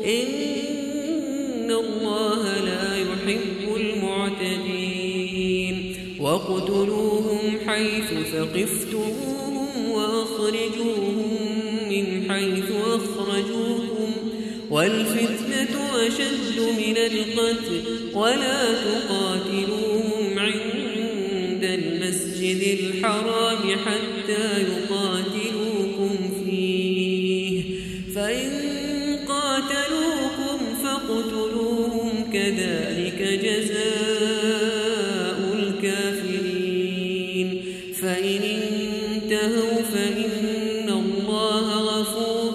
إن الله لا يحب المعتدين وقتلوهم حيث ثقفتموهم وأخرجوهم من حيث أخرجوكم والفتنة أشد من القتل ولا تقاتلوهم عند المسجد الحرام حتى يقاتلوكم فيه فإن قاتلوكم فاقتلوهم كذلك جزاء الكافرين فإن انتهوا فإن الله غفور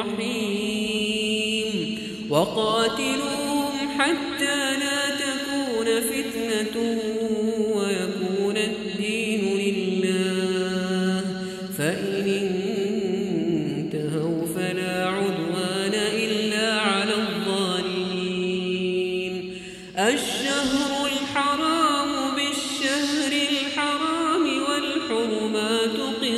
رحيم وقاتلوهم حتى لا تكون فتنة ويكون الدين لله فإن انتهوا فلا عدوان إلا على الظالمين الشهر الحرام بالشهر الحرام والحرمات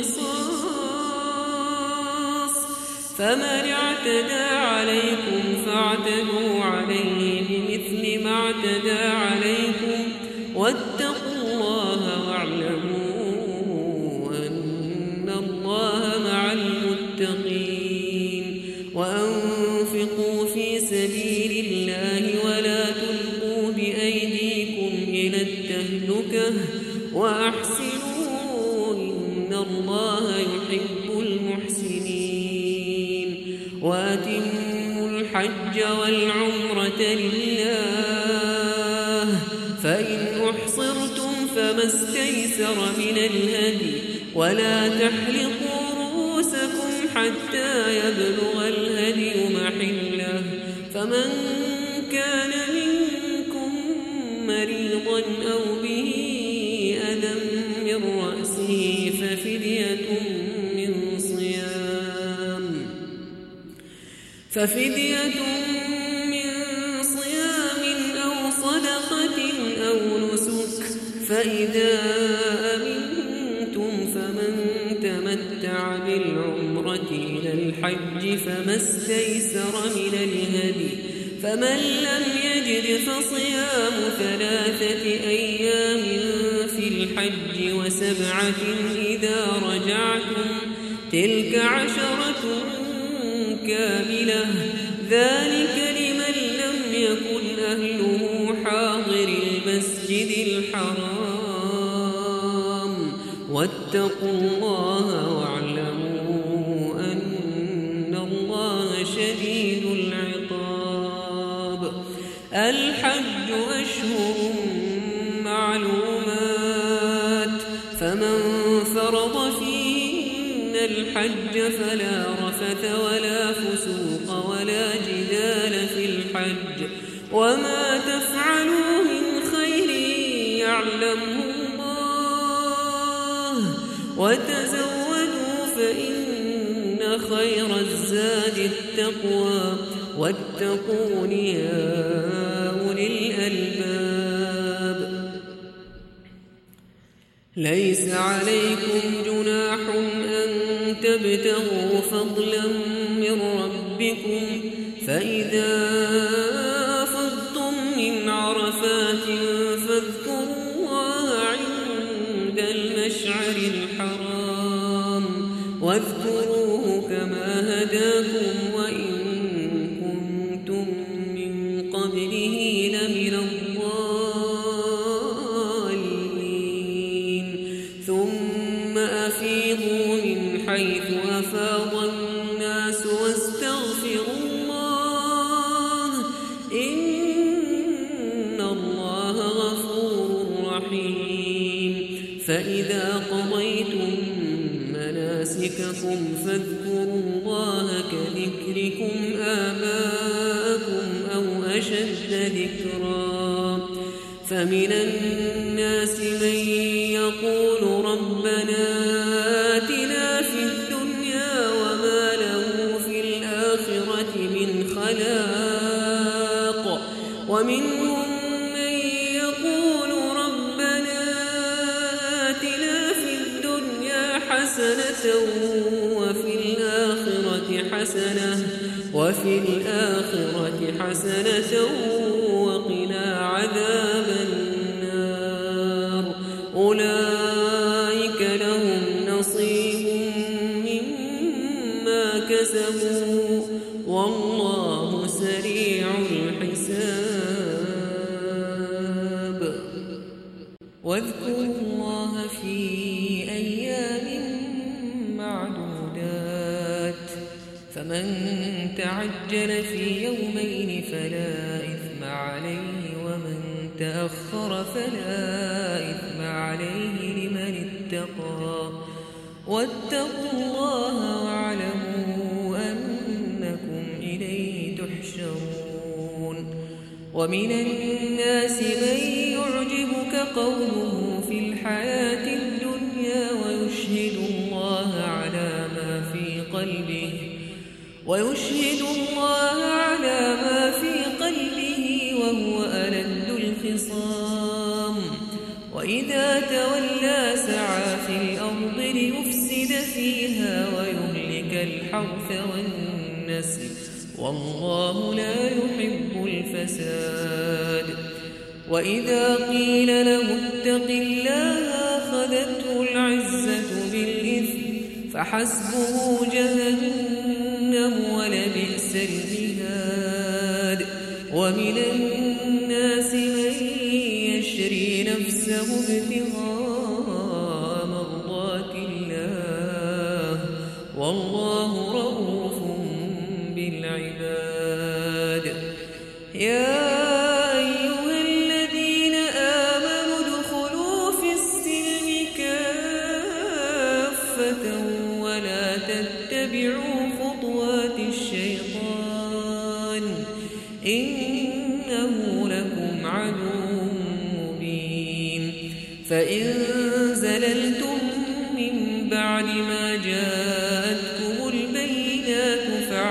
قصاص فمن اعتدى عليكم فاعتدوا عليه بمثل ما اعتدى عليكم واتقوا الله واعلموا أن الله مع المتقين وأنفقوا في سبيل الله ولا تلقوا بأيديكم إلى التهلكة وأحسنوا إن الله يحب المحسنين وأتموا الحج والعمرة لله فإن أحصرتم فما استيسر من الهدي ولا تحلقوا رؤوسكم حتى يبلغ الهدي محله فمن كان منكم مريضا أو به أذى من رأسه ففدية من صيام أو صدقة أو نسك فإذا أمنتم فمن تمتع بالعمرة إلى الحج فما استيسر من الهدي فمن لم يجد فصيام 3 أيام في الحج و7 إذا رجعتم تلك 10 كاملة ذلك لمن لم يكن أهله حاضر المسجد الحرام واتقوا الله واعلموا أن الله شديد العقاب الحج أشهر معلومات فمن فرض فيهن الحج فلا رفث ولا فسوق ولا جدال في الحج وما تفعلوا من خير يعلمه الله وتزودوا فإن خير الزاد التقوى واتقون يا أولي الألباب ليس عليكم جناح أن تبتغوا فضلا من ربكم فإذا أفضتم من عرفات فاذكروا الله عند المشعر الحرام واذكروه كما هداكم وإن كنتم من قبله لمن الضالين ثم أفيضوا حيث أفاض الناس واستغفروا الله إن الله غفور رحيم. فإذا قضيتم مناسككم فاذكروا الله كذكركم آباءكم أو أشد ذكرا. فمن الناس من يقول ربنا آتنا في الدنيا وما له في الآخرة من خلاق، ومنهم من يقول ربنا آتنا في الدنيا حسنة وفي الآخرة حسنة وقنا عذاب النار. أولئك لهم نصيب مما كسبوا والله سريع الحساب. واذكروا الله في أيام معدودات، فمن تعجل في يومين فلا إثم عليه، ومن تأخر فلا إثم عليه لمن اتقى. واتقوا الله واعلموا أنكم إليه تحشرون. ومن الناس من يعجبك قوله في الحياة الدنيا ويشهد الله على ما في قلبه وهو ألد الخصام. وإذا تولى سعى في الأرض ليفسد فيها ويهلك الحرث والنسل والله لا يحب الفساد. وإذا قيل له اتق الله أخذته العزة بالإثم فحسبه جهنم ولبئس المهاد. ومن الناس من يشري نفسه ابتغاء مرضات الله والله رؤوف بالعباد. يا أيها الذين آمنوا ادخلوا في السلم كافة ولا تتبعوا خطوات الشيطان إنه لكم عدو مبين. فإن زللتم من بعد ما جاءتكم البينات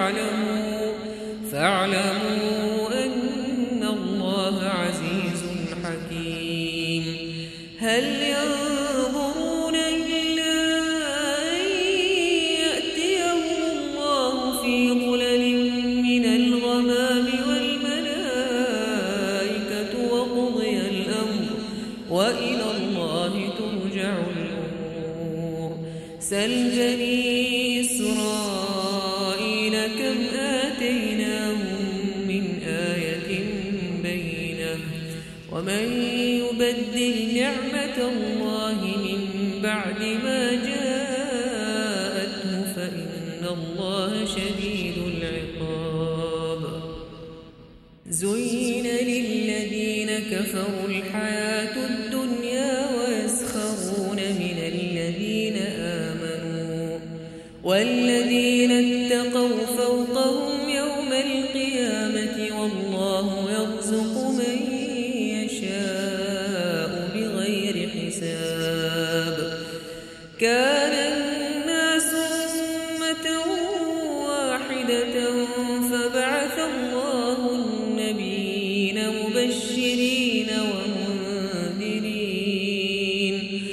فاعلموا أن الله عزيز حكيم. هل ينظرون إلا أن يأتيهم الله في ظلل من الغمام والملائكة وقضي الأمر وإلى الله ترجع الأمور. سل بني إسرائيل كم آتيناهم من آية بينة ومن يبدل نعمة الله من بعد ما جاءته فإن الله شديد العقاب. زين للذين كفروا الحياة الدنيا ويسخرون من الذين آمنوا والذين اتقوا فوقهم يوم القيامة والله يرزق من يشاء بغير حساب. كان الناس أمة واحدة فبعث الله النبيين مبشرين ومنذرين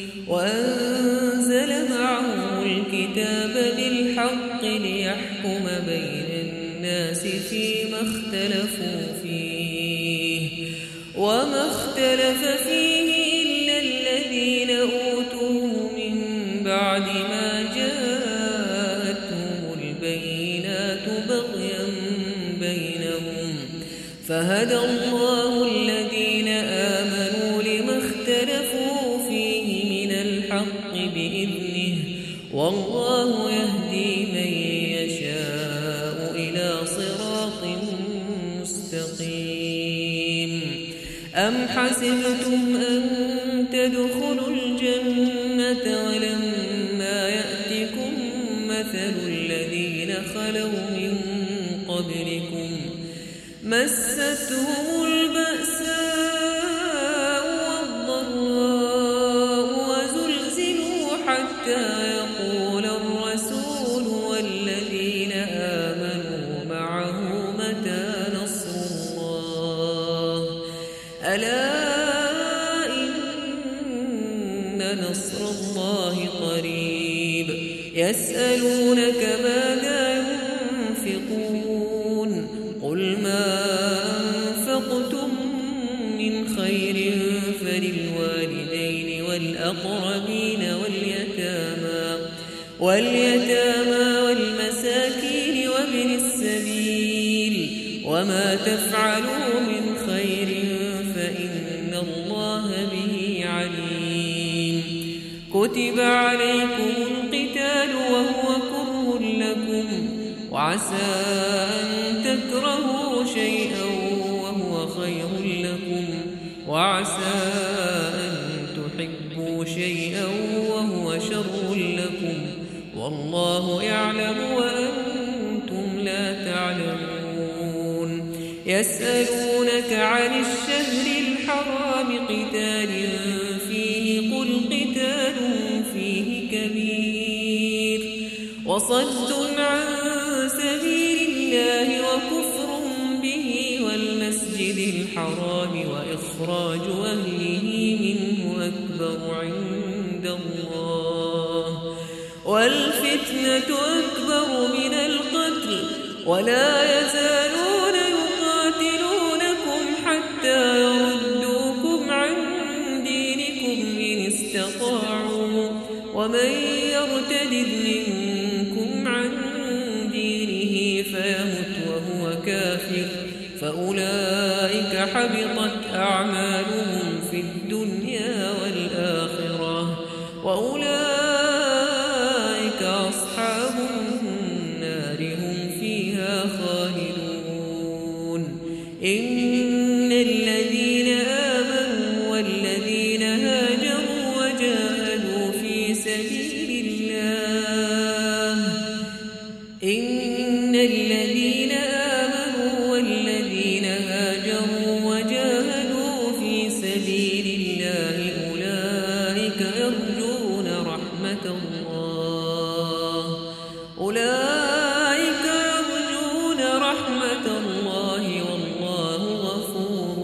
وأنزل معهم الكتاب بالحق ليحكم بين الناس فيما اختلفوا فيه وما اختلف فيه إلا الذين أوتوه من بعد ما جاءتهم البينات بغيا بينهم فهدى الله الذين آمنوا لما اختلفوا فيه من الحق بإذنه والله والله يهدي من يشاء إلى صراط مستقيم. أم حسبتم أن تدخلوا الجنة ولما يأتكم مثل الذين خلوا من قبلكم مستهم البأساء والضراء وزلزلوا حتى يقول الرسول والذين آمنوا معه متى نصر الله ألا إن نصر الله قريب. يسألونك ماذا ينفقون قل ما أنفقتم من خير فللوالدين والأقربين واليتامى والمساكين وابن السبيل وما تفعلوا من خير فإن الله به عليم. كتب عليكم القتال وهو كره لكم وعسى أن تكرهوا شيئا وهو خير لكم وعسى أن تحبوا شيئا وهو شر لكم والله يعلم وأنتم لا تعلمون. يسألونك عن الشهر الحرام قتال فيه قل قتال فيه كبير وصد عن سبيل الله وكفر به والمسجد الحرام وإخراج أهله منه أكبر عند الله والفتنة أكبر من القتل ولا يزالون يقاتلونكم حتى يردوكم عن دينكم إن استطاعوا ومن يرتد منكم عن دينه فيمت وهو كافر فأولئك حبطت أعمالهم في الدنيا والآخرة وأولئك أصحاب النار هم فيها خالدون. إن الذين آمنوا والذين هاجروا وجاهدوا في سبيل الله أولئك يرجون رحمة الله والله غفور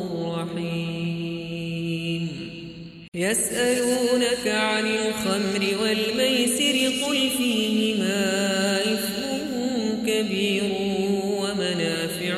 رحيم. يسألونك عن الخمر والميسر قل فيهما إثم كبير ومنافع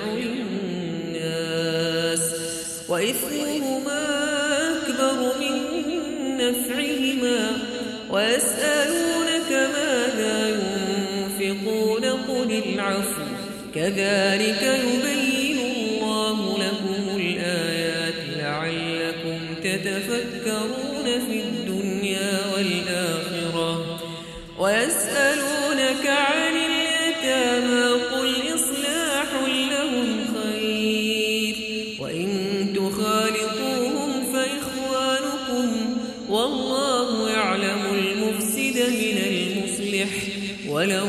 للناس وإثمهما أكبر من نفعهما ويسألونك ماذا ينفقون قل العفو كذلك يبين الله لكم الآيات لعلكم تتفكرون في الدنيا والآخرة. ويسألونك عن اليتامى قل إصلاح لهم خير وإن تخالطوهم فإخوانكم والله يعلم المفسد من المصلح ولو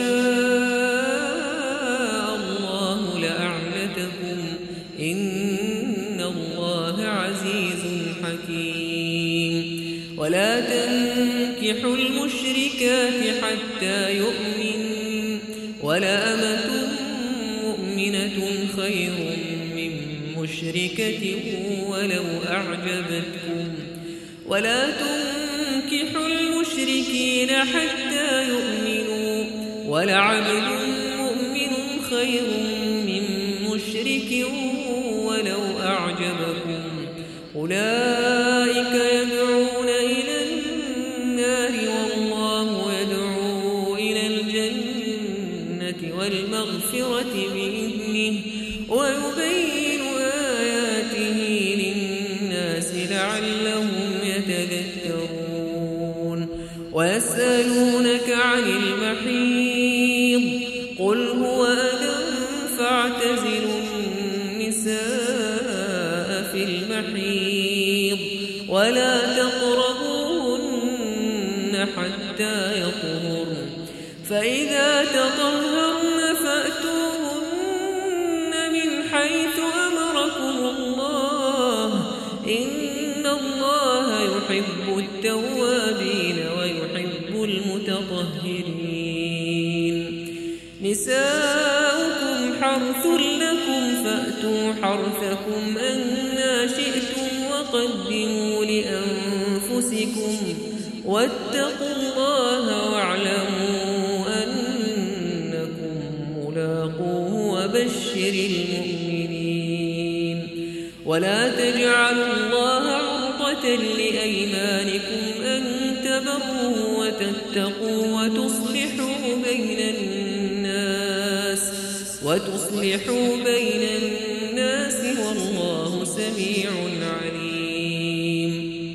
شاء الله لأعنتكم إن الله عزيز حكيم. ولا تنكحوا المشركات حتى يؤمن ولأمة مؤمنة خير من مشركة ولو أعجبتكم ولا تنكحوا المشركين حتى يؤمنوا ولعبد مؤمن خير من مشرك ولو أعجبكم أولئك يدعون إلى النار والله يدعو إلى الجنة والمغفرة بإذنه ويبين آياته للناس لعلهم يتذكرون. ويسألونك عن المحيض قل هو أذى فاعتزلوا النساء في المحيض ولا تقربوهن حتى يطهرن فإذا تطهرن فأتوهن من حيث أمركم الله إن الله يحب التوابين ويحب المتطهرين نساؤكم حرث لكم فأتوا حرثكم أنى شئتم وقدموا لأنفسكم واتقوا الله واعلموا أنكم ملاقوه وبشر المؤمنين ولا تجعلوا الله عرضة لأيمانكم أن تبروا وتتقوا وتصلحوا بين الناس والله سميع عليم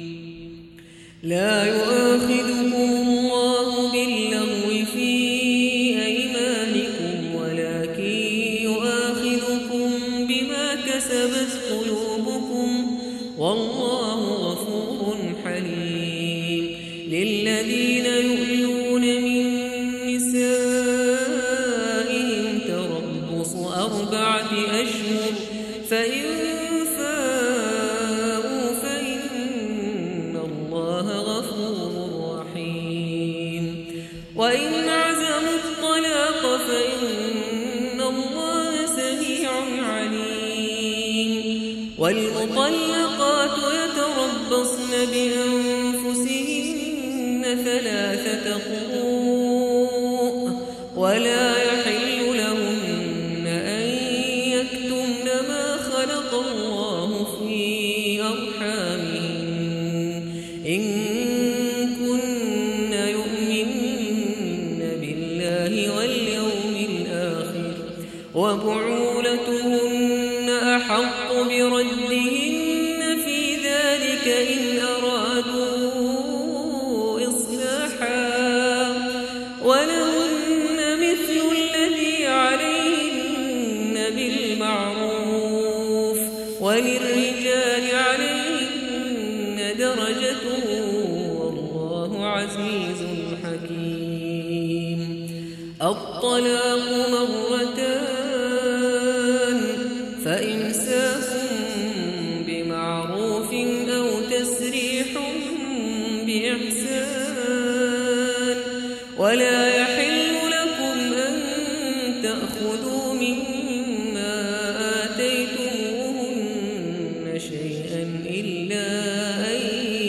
لا يؤاخذكم الله باللغو في أيمانكم ولكن يؤاخذكم بما كسبت قلوبكم والله غفور حليم للذين يؤلون من نسائهم تربص 4 أشهر فإن فاءوا فإن الله غفور رحيم وإن عزموا الطلاق فإن الله سميع عليم والمطلقات يتربصن بأنفسهن 3 قروء ولا يحل لهن أن يكتمن ما خلق الله في أرحامهن إن كن يؤمن بالله واليوم الآخر وبعولتهن أحق بردهن في ذلك إن أرادوا إصلاحا ولهن مثل الذي عليهن بالمعروف وللرجال عليهن درجة والله عزيز حكيم الطلاق مرتان فإمساك بمعروف أو تسريح بإحسان ولا يحل لكم أن تأخذوا مما آتيتموهن شيئا إلا أن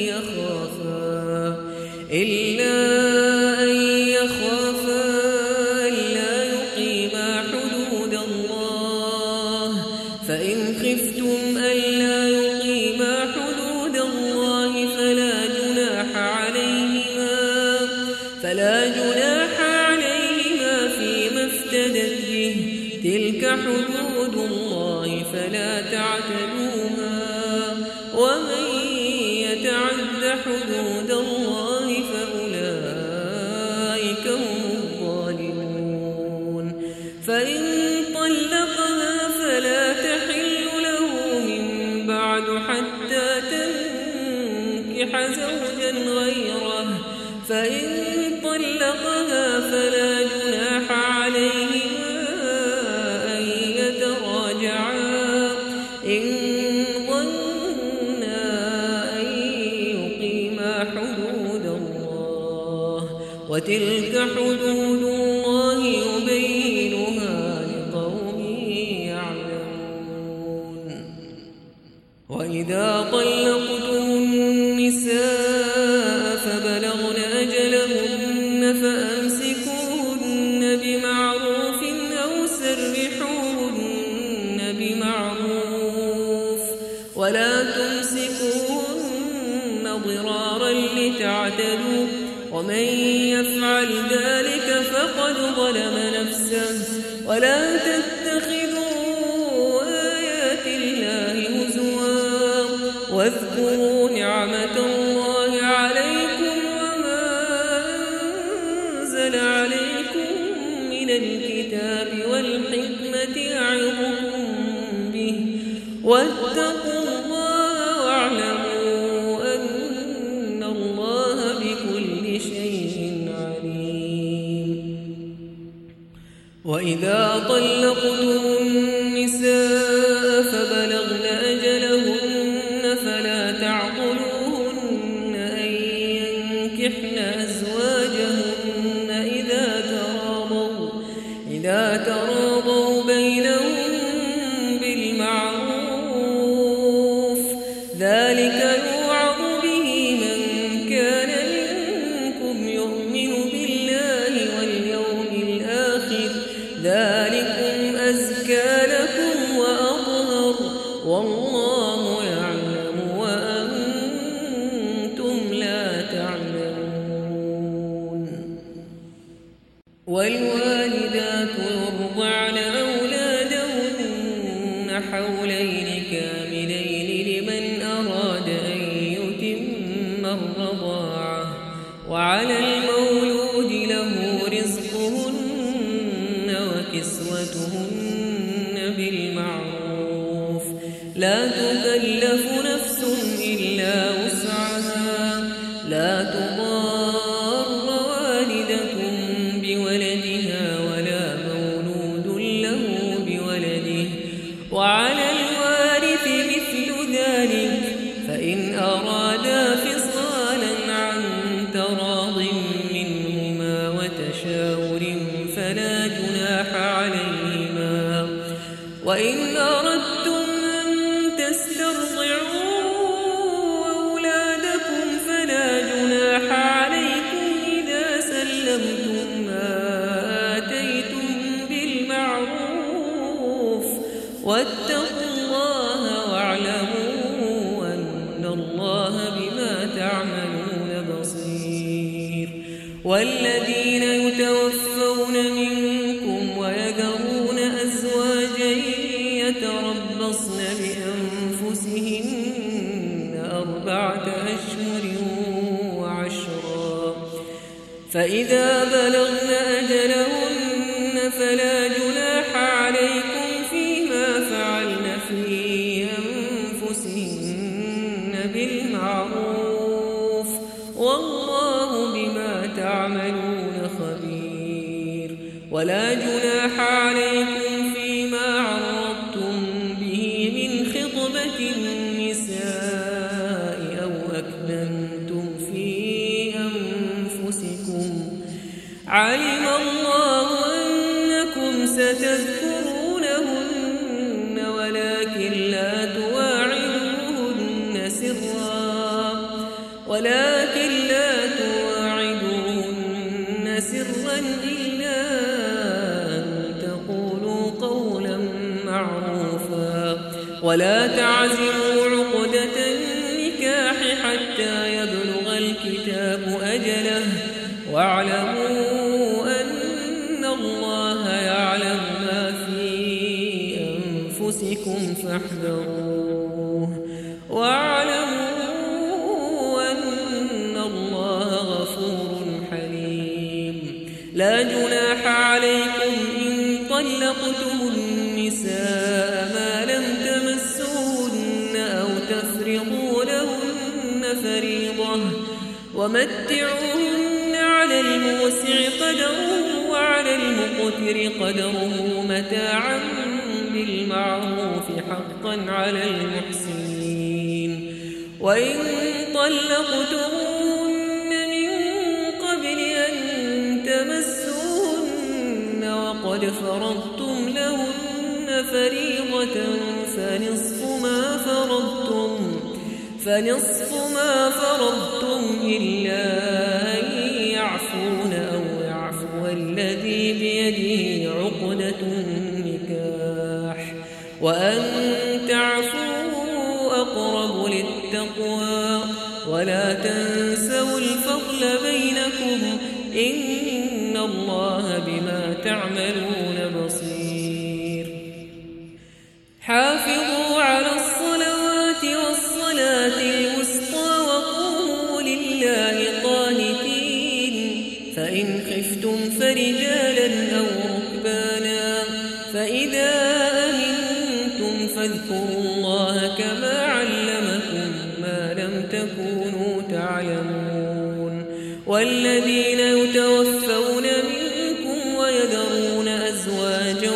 يخافا ألا يقيما حدود الله فإن خفتم ألا يقيما حدود الله فلا جناح عليهما فيما افتدت به تلك حدود الله فلا تعتدوها ومن يتعد حدود الله فأولئك هم الظالمون فإن طلقها فلا تحل له من بعد حتى تنكح زوجا غيره فإن طلقها فلا جناح عليهما أن يتراجعا إن ظنا أن يقيما حدود الله وتلك حدود الله يبينها لقوم يعلمون وإذا طلقتم النساء فبلغن أجلهن فأمسكوهن بمعروف أو سرحوهن بمعروف ولا تمسكوهن ضرارا لتعتدوا ومن يفعل ذلك فقد ظلم نفسه ولا تتخذوا آيات الله هزوا واذكروا نعمة الله عليكم وما الكتاب والحكمة يعظكم به واتقوا الله واعلموا أن الله بكل شيء عليم. وإذا طلقتم النساء فبلغن أجلهن فلا تعضلوهن أن ينكحن أزواجهن إذا تراضوا بينهم بالمعروف ذلك يوعظ به من كان منكم يؤمن بالله واليوم الآخر ذلكم أزكى لكم وأطهر والله يعلم وأنتم لا تعلمون. والوالدات يرضعن أولادهن حولين كاملين لمن أراد أن يتم الرضاعة وعلى المولود له رزقهن وكسوتهن بالمعروف لا تكلف نفس إلا وسعها لا تضار والدة بولدها ولا مولود له بولده وعلى الوارث مثل ذلك فإن أرادا فصالا عن تراض منهما وتشاور فلا جناح عليهما. وإن أردتم أن تسترضعوا أولادكم فلا جناح عليكم إذا سلمتم ما آتيتم بالمعروف واتقوا الله واعلموا أن الله بما تعملون بصير. والذين يتوفون منكم ويذرون أزواجا يتربصن بأنفسهن 4 أشهر وعشرا فإذا بلغن أجلهن فلا جناح عليكم فيما فعلن في أنفسهن بالمعروف والله بما تعملون خبير. ولا جناح عليكم فيما عرضتم به من خطبة النساء أو أكننتم في أنفسكم علم الله أنكم ستذكرونهن ولكن لا تواعدوهن سرا إلا أن تقولوا قولا معروفا ولا تعزموا عقدة النكاح حتى يبلغ الكتاب أجله واعلموا أن الله يعلم ما في أنفسكم فاحذروه واعلموا أن الله غفور حليم. لا جناح عليكم إن طلقتم النساء ما لم تمسوهن أو تفرضوا لهن فريضة ومتعوهن على الموسع قدره وعلى المقتر قدره متاعا بالمعروف حقا على المحسنين. وإن طلقتموهن من قبل أن تمسوهن وقد فرضتم لهن فريضة فنصف ما فرضتم إلا أن يعفون أو يعفو الذي بيده عقدة النكاح وأن تعفوا أقرب للتقوى ولا تنسوا الفضل بينكم إن الله بما تعملون بصير. حافظوا على الصلوات والصلاة الوسطى وقوموا لله قانتين فإن خفتم فرجالا أو ركبانا فاذكروا الله كما علمكم ما لم تكونوا تعلمون والذين يتوفون منكم ويذرون أزواجا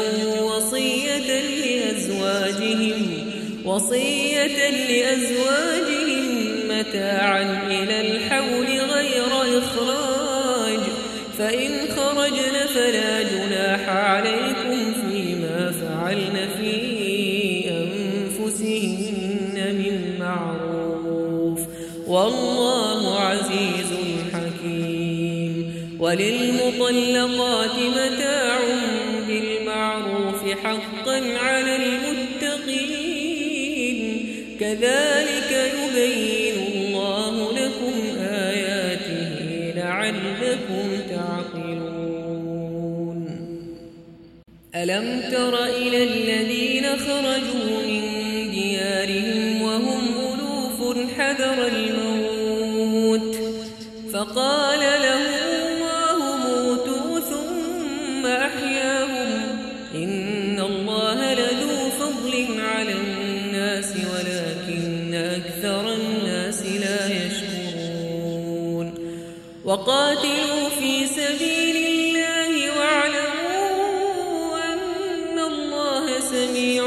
وصية لأزواجهم متاعا إلى الحول غير إخراج فإن خرجن فلا جناح عليكم فيما فعلن في أنفسهن من معروف والله عزيز حكيم وللمطلقات متاع بالمعروف حقا على المتقين كذلك يبين الله لكم آياته لعلكم تعقلون ألم تر إلى الذين خرجوا من ديارهم وهم ألوف حذر الموت فقال لهم الله موتوا ثم أحياهم إن الله لذو فضل على الناس ولكن أكثر الناس لا يشكرون وقاتلوا في سبيل الله واعلموا أن الله سميع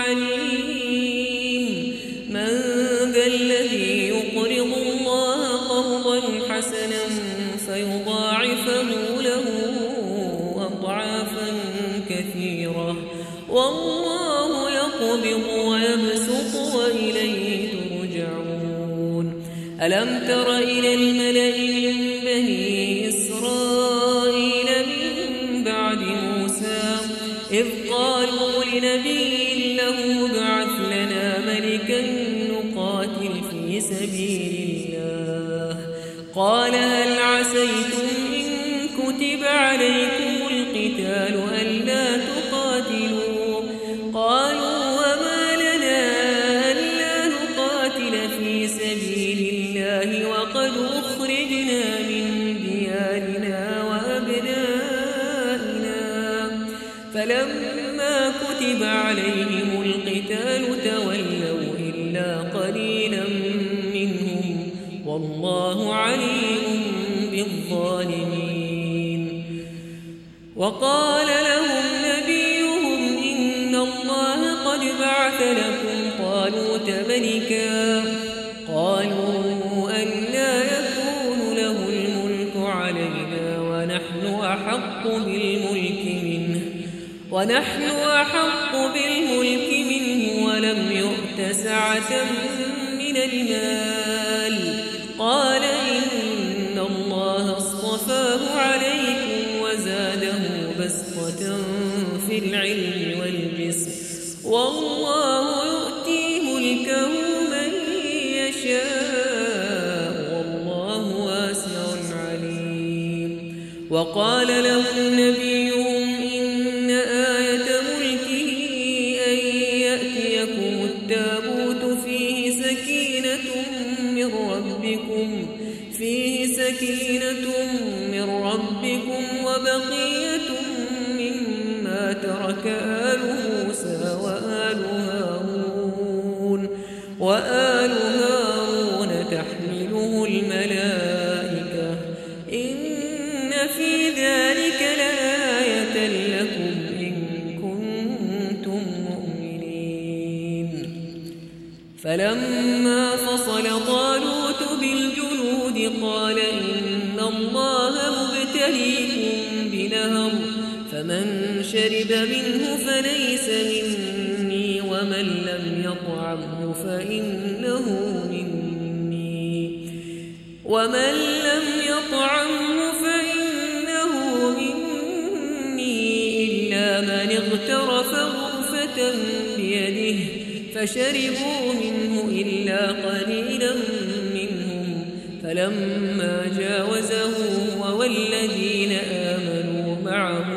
عليم من ذا الذي يقرض الله قرضا حسنا فيضاعفه له أضعافا كثيرة والله يقبض ويبسط وإليه ترجعون ألم تر إلى الملأ من بني إسرائيل من بعد موسى إذ قالوا لنبي له ابعث لنا ملكا نقاتل في سبيل الله قال هل عسيتم إن كتب عليكم القتال ألا تقاتلوا قالوا وما لنا ألا نقاتل في سبيل الله وقد أخرجنا من ديارنا وأبنائنا فلما كتب عليهم القتال تولوا إلا قليلا منهم والله عليم بالظالمين وقال لهم نبيهم إن الله قد بعث لكم طالوت ملكا قالوا أنى يكون له الملك علينا ونحن أحق بالملك منه ولم يؤت سعة من المال قال إن الله اصطفاه عليكم وزاده بسطة في العلم والجسم والله يؤتي ملكه من يشاء والله واسع عليم وقال لهم نبيهم إن آية ملكه أن يأتيكم التابوت فيه سكينة من ربكم وبقية مما ترك آل موسى وآل هارون تحمله الملائكة إن في ذلك لآية لكم إن كنتم مؤمنين فلما فصل طالوت بالجنود قال إن الله مبتليكم بنهر فمن شرب منه فليس مني ومن لم يطعمه فإنه مني إلا من اغترف غرفة بيده فشربوا منه إلا قليلا منهم فلما جاوزه هو والذين آمنوا معه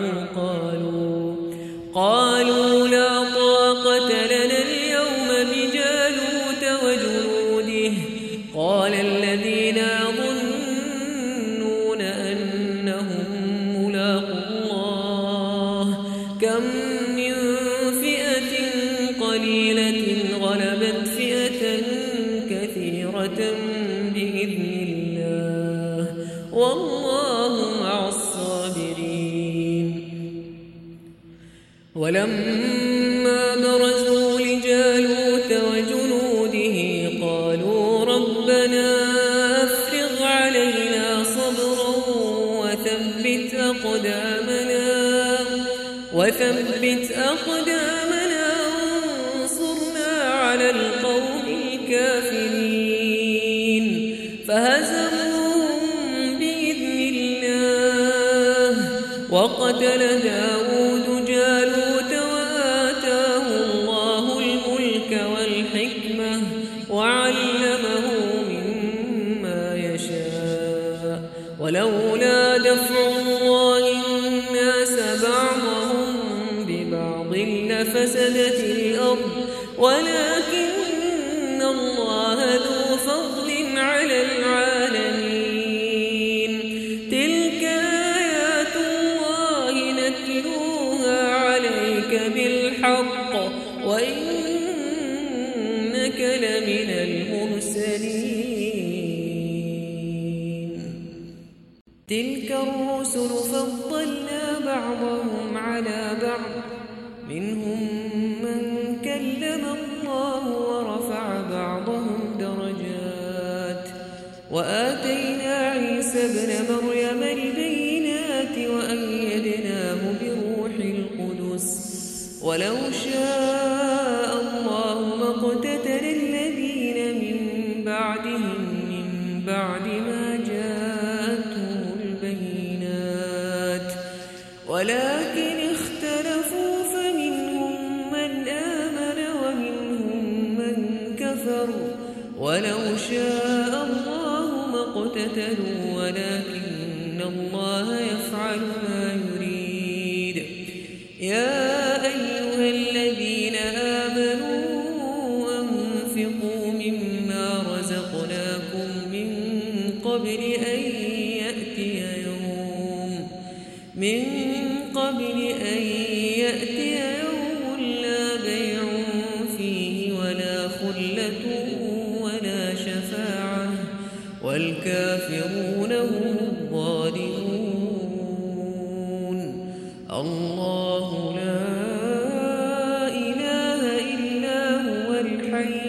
قالوا لا طاقة لنا اليوم بجالوت وجنوده قال الذين يظنون أنهم ملاقو الله كم من فئة قليلة ولما برزوا لجالوت وجنوده قالوا ربنا أفرغ علينا صبرا وثبت أقدامنا وانصرنا على القوم الكافرين فهزموهم بإذن الله وقتل داود جالوت وآتاه الله الملك والحكمة وعلمه مما يشاء ولولا دفع الله الناس بعضهم ببعض لفسدت الأرض ولكن الله ذو فضل على العالمين تلك آيات الله نتلوها عليك بالحق وإنك لمن المرسلين تلك الرسل فضلنا بعضهم على بعض منهم من كلم الله ورفع بعضهم درجات وآتينا عيسى ابن مريم البينات وأيدناه بروح القدس ولو شاء الله ما اقتتل الذين من بعدهم من بعد ما جاءتهم البينات ولكن اختلفوا فمنهم من آمن ومنهم من كفر ولو شاء الله ما اقتتلوا ولكن الله يفعل ما يريد يا أيها الذين آمنوا أنفقوا مما رزقناكم من قبل أن يأتي يوم لا بيع فيه ولا خلة ولا شفاعة والكافرون هم الظالمون الله لا إله إلا هو الحي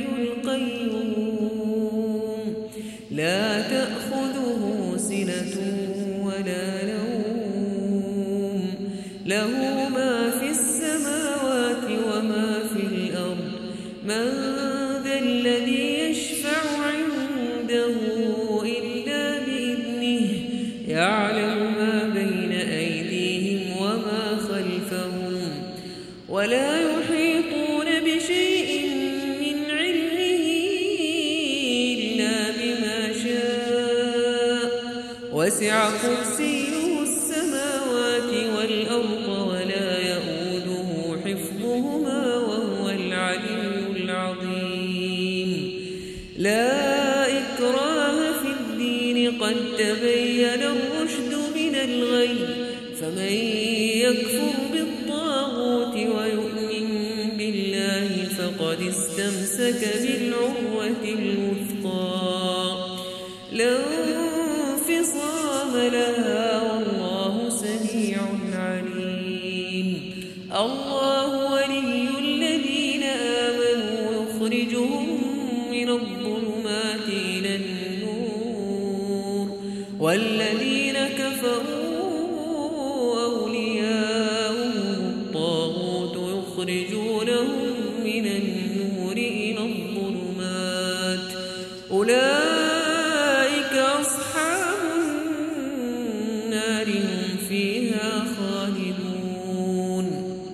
القيوم لا تأخذه سنة ولا نوم له ما في السماوات وما في الأرض من ذا الذي يشفع عنده إلا بإذنه يعلم ما بين أيديهم وما خلفهم ولا يحيطون بشيء من علمه إلا بما شاء وسع كرسيه السماوات والأرض ولا يؤوده حفظهما وهو العلي العظيم لا إكراه في الدين قد تبين الرشد من الغي فمن يكفر بالطاغوت ويؤمن بالله فقد استمسك بالعروة الوثقى لا انفصام لها والله سميع عليم الله ولي الذين آمنوا يخرجهم من الظلمات إلى النور والذين كفروا أولياؤهم الطاغوت يخرجونهم من النور إلى الظلمات أولئك أصحاب النار هم فيها خالدون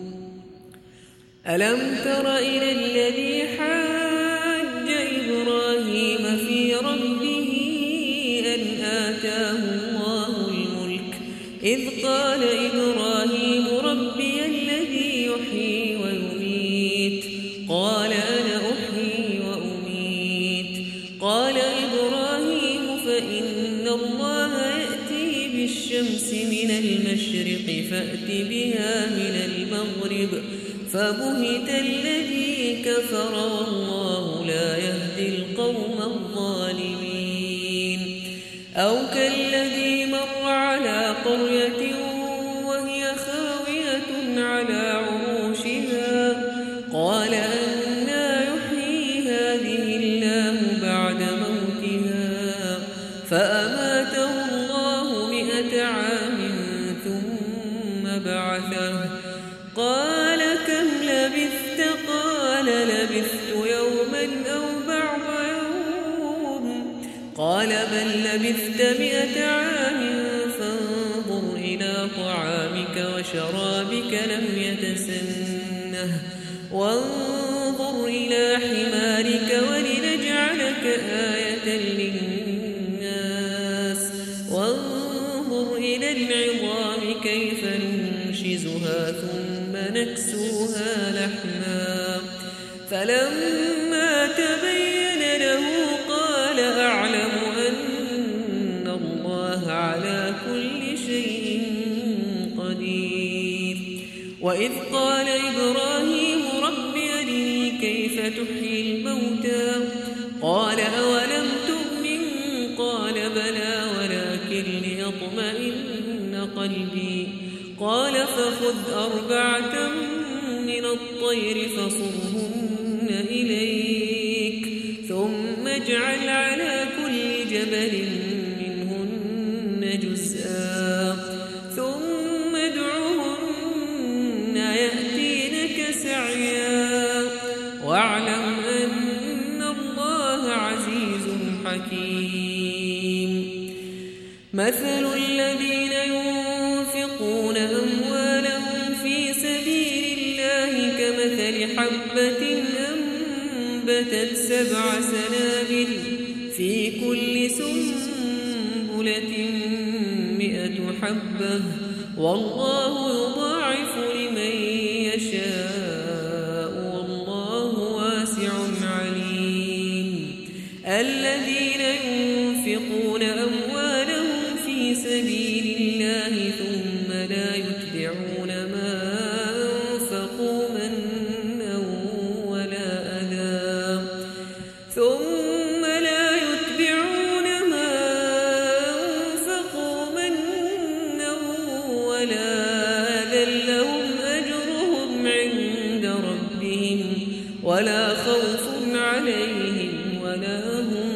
ألم تر إلى الذي حاج إبراهيم في ربه أن آتاه الله الملك إذ قال إبراهيم ربي الذي يحيي ويميت قال أنا أحيي وأميت قال إبراهيم فإن الله يأتي بالشمس من المشرق فأت بها من المغرب فبهت الذي كفر والله لا يهدي القوم الظالمين أو كالذي مر على قرية وهي خاوية على عروشها سبعة. قال كم لبثت؟ قال لبثت يوما أو بعض يوم. قال بل لبثت 100 عام فانظر إلى طعامك وشرابك لم يتسنه وانظر إلى حمارك ولنجعلك آية للناس وانظر إلى العظام كيف ننشزها ثم نكسوها لحما. فلما تبين له قال أعلم أن الله على كل شيء قدير. وإذ قال إبراهيم رب أرني كيف تحيي الموتى قال أولم تؤمن قال بلى ولكن ليطمئن قلبي. قال فخذ 4 من الطير فصرهن إليك ثم اجعل على كل جبل منهن جزءا ثم ادعهن يأتينك سعيا واعلم أن الله عزيز حكيم. مثل الذين ينفقون أموالهم في سبيل الله كمثل حبة أنبتت 7 سنابل في كل سنبلة 100 حبة والله يضاعف لمن يشاء والله واسع عليم. الذين ينفقون أموالهم في سبيل الله ثم لا يتبعون ما أنفقوا منا ولا أذى لهم أجرهم عند ربهم ولا خوف عليهم ولا هم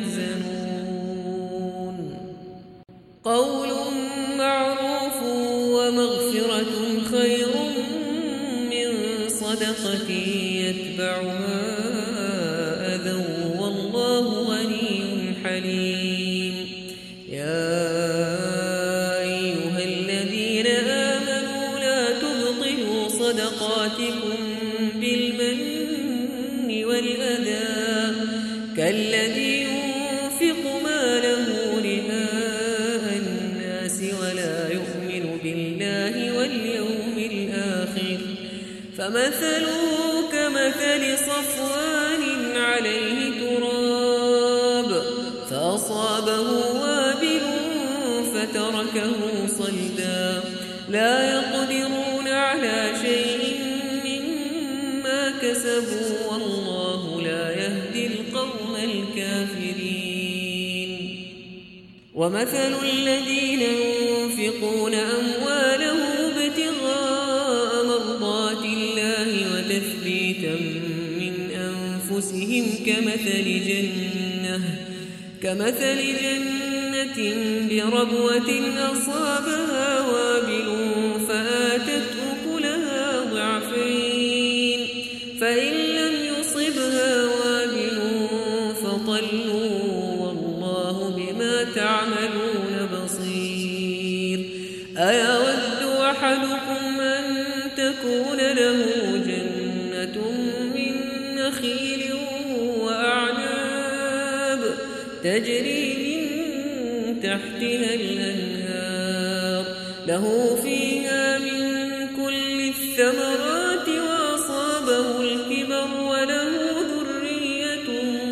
يحزنون. قول معروف ومغفرة خير من صدقة يتبعها أذى والله غني حليم. يا أيها الذين آمنوا لا تبطلوا صدقاتكم بالمن والأذى كالذي ينفق ماله رئاء الناس ولا يؤمن بالله واليوم الآخر فمثله كمثل صفوان عليه تراب فأصابه وابل فتركه صلدا لا يقدرون على شيء مما كسبوا والله لا يهدي القوم الكافرين. ومثل الذين ينفقون أموالهم ابتغاء مرضات الله وتثبيتا من أنفسهم كمثل جنة بربوة أصابها وابل فآتت أكلها ضعفين فإن لم يصبها وابل فطل والله بما تعملون بصير. أيود أحدكم أن تكون له جنة من نخيل وأعناب تجري من تحتها الأنهار له فيها من كل الثمرات وأصابه الكبر وله ذرية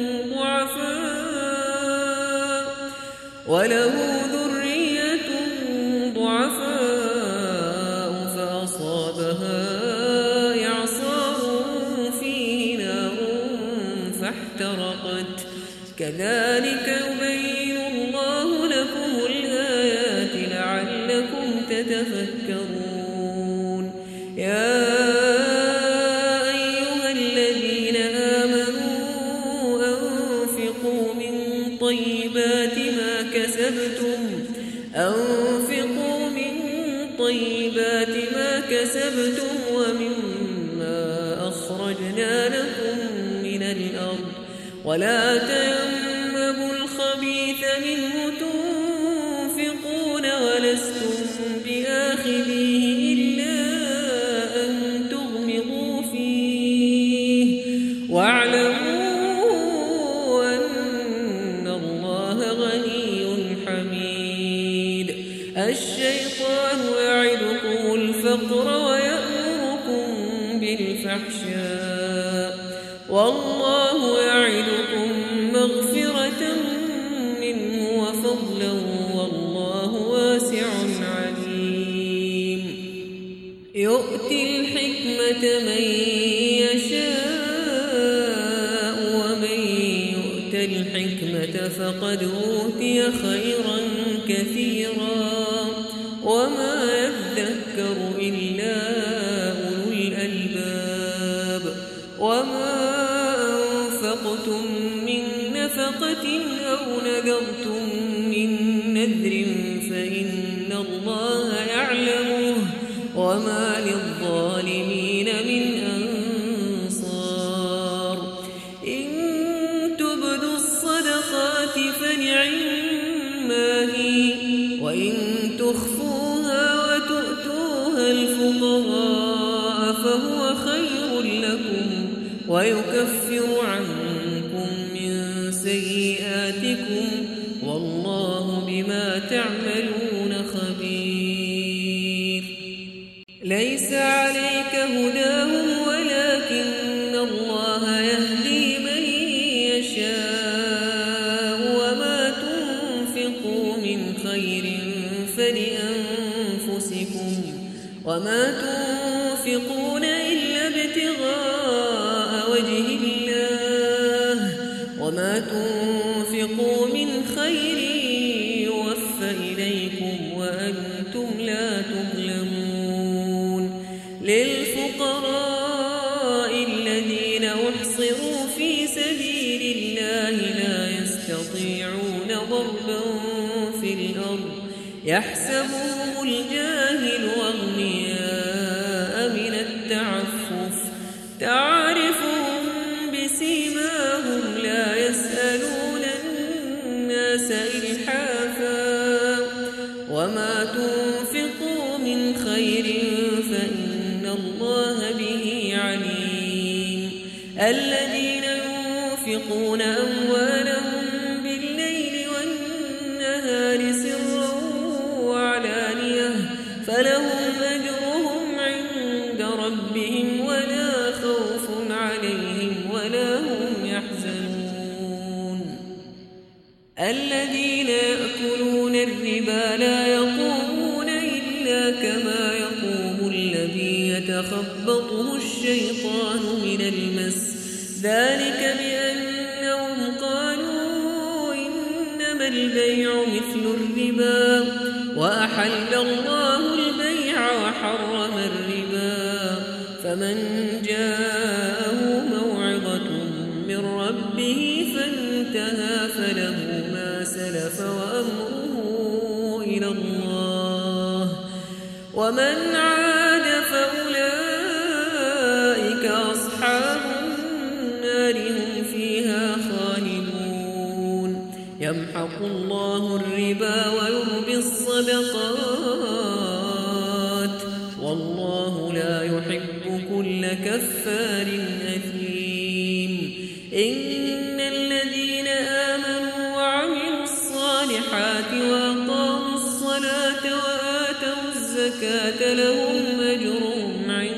ضعفاء فأصابها إعصار فيه نار فاحترقت كذلك يبين الله لكم الآيات لعلكم تتفكرون. يا أيها الذين آمنوا أنفقوا من طيبات ما اكتسبتم ومما أخرجنا لكم من الأرض ولا تيمموا الخبيث منه تنفقون ولستم بآخذيه إلا أن تغمضوا فيه واعلموا أن الله غني حميد. الشيطان يعدكم الفقر ويأمركم بالفحشاء والله يعدكم مغفرة منه وفضلا والله واسع عليم. يؤتي الحكمة من يشاء ومن يؤت الحكمة فقد أوتي خيرا كثيرا وما يذكر إلا أولو الألباب. وما أنفقتم من نفقة أو نذرتم من نذر فإن الله يعلمه وما للظالمين من أنصار. إن تبدوا الصدقات فنعما هي وإن تخفوها وتؤتوها الفقراء فهو خير لكم ويكفر عنكم من سيئاتكم والله بما تعملون خبير. ليس عليك هداهم ولكن الله يهدي من يشاء وما تنفقوا من خير فلأنفسكم وما تنفقون إلا ابتغاء وجه الله وما تنفقوا من خير يوفى إليكم وأنتم لا تظلمون. للفقراء الذين أحصروا في سبيل الله لا يستطيعون ضربا في الأرض يحسبهم الجاهل أغنياء من التعفف تعرفهم بسيماهم لا يسألون الناس إلحافا وما تنفقوا من خير فإن الله به عليم. الذين ينفقون أموالهم بالليل والنهار سرا وعلانية فلهم أجرهم عند ربهم ولا خوف عليهم ولا هم يحزنون. الذين يأكلون الربا لا يقومون إلا كما يقوم الذي يتخبطه الشيطان من المس ذلك بأنهم قالوا إنما البيع مثل الربا وأحل الله البيع وحرم الربا فمن جاءه موعظة من ربه فانتهى فله ما سلف وأمره إلى الله ومن عاد فأولئك أصحاب النار هم فيها خالدون. يمحق الله الربا ويربي الصدقات والله لا يحب كل كفار أثيم. إن الذين آمنوا وعملوا الصالحات وأقاموا الصلاة وآتوا الزكاة لهم أجرهم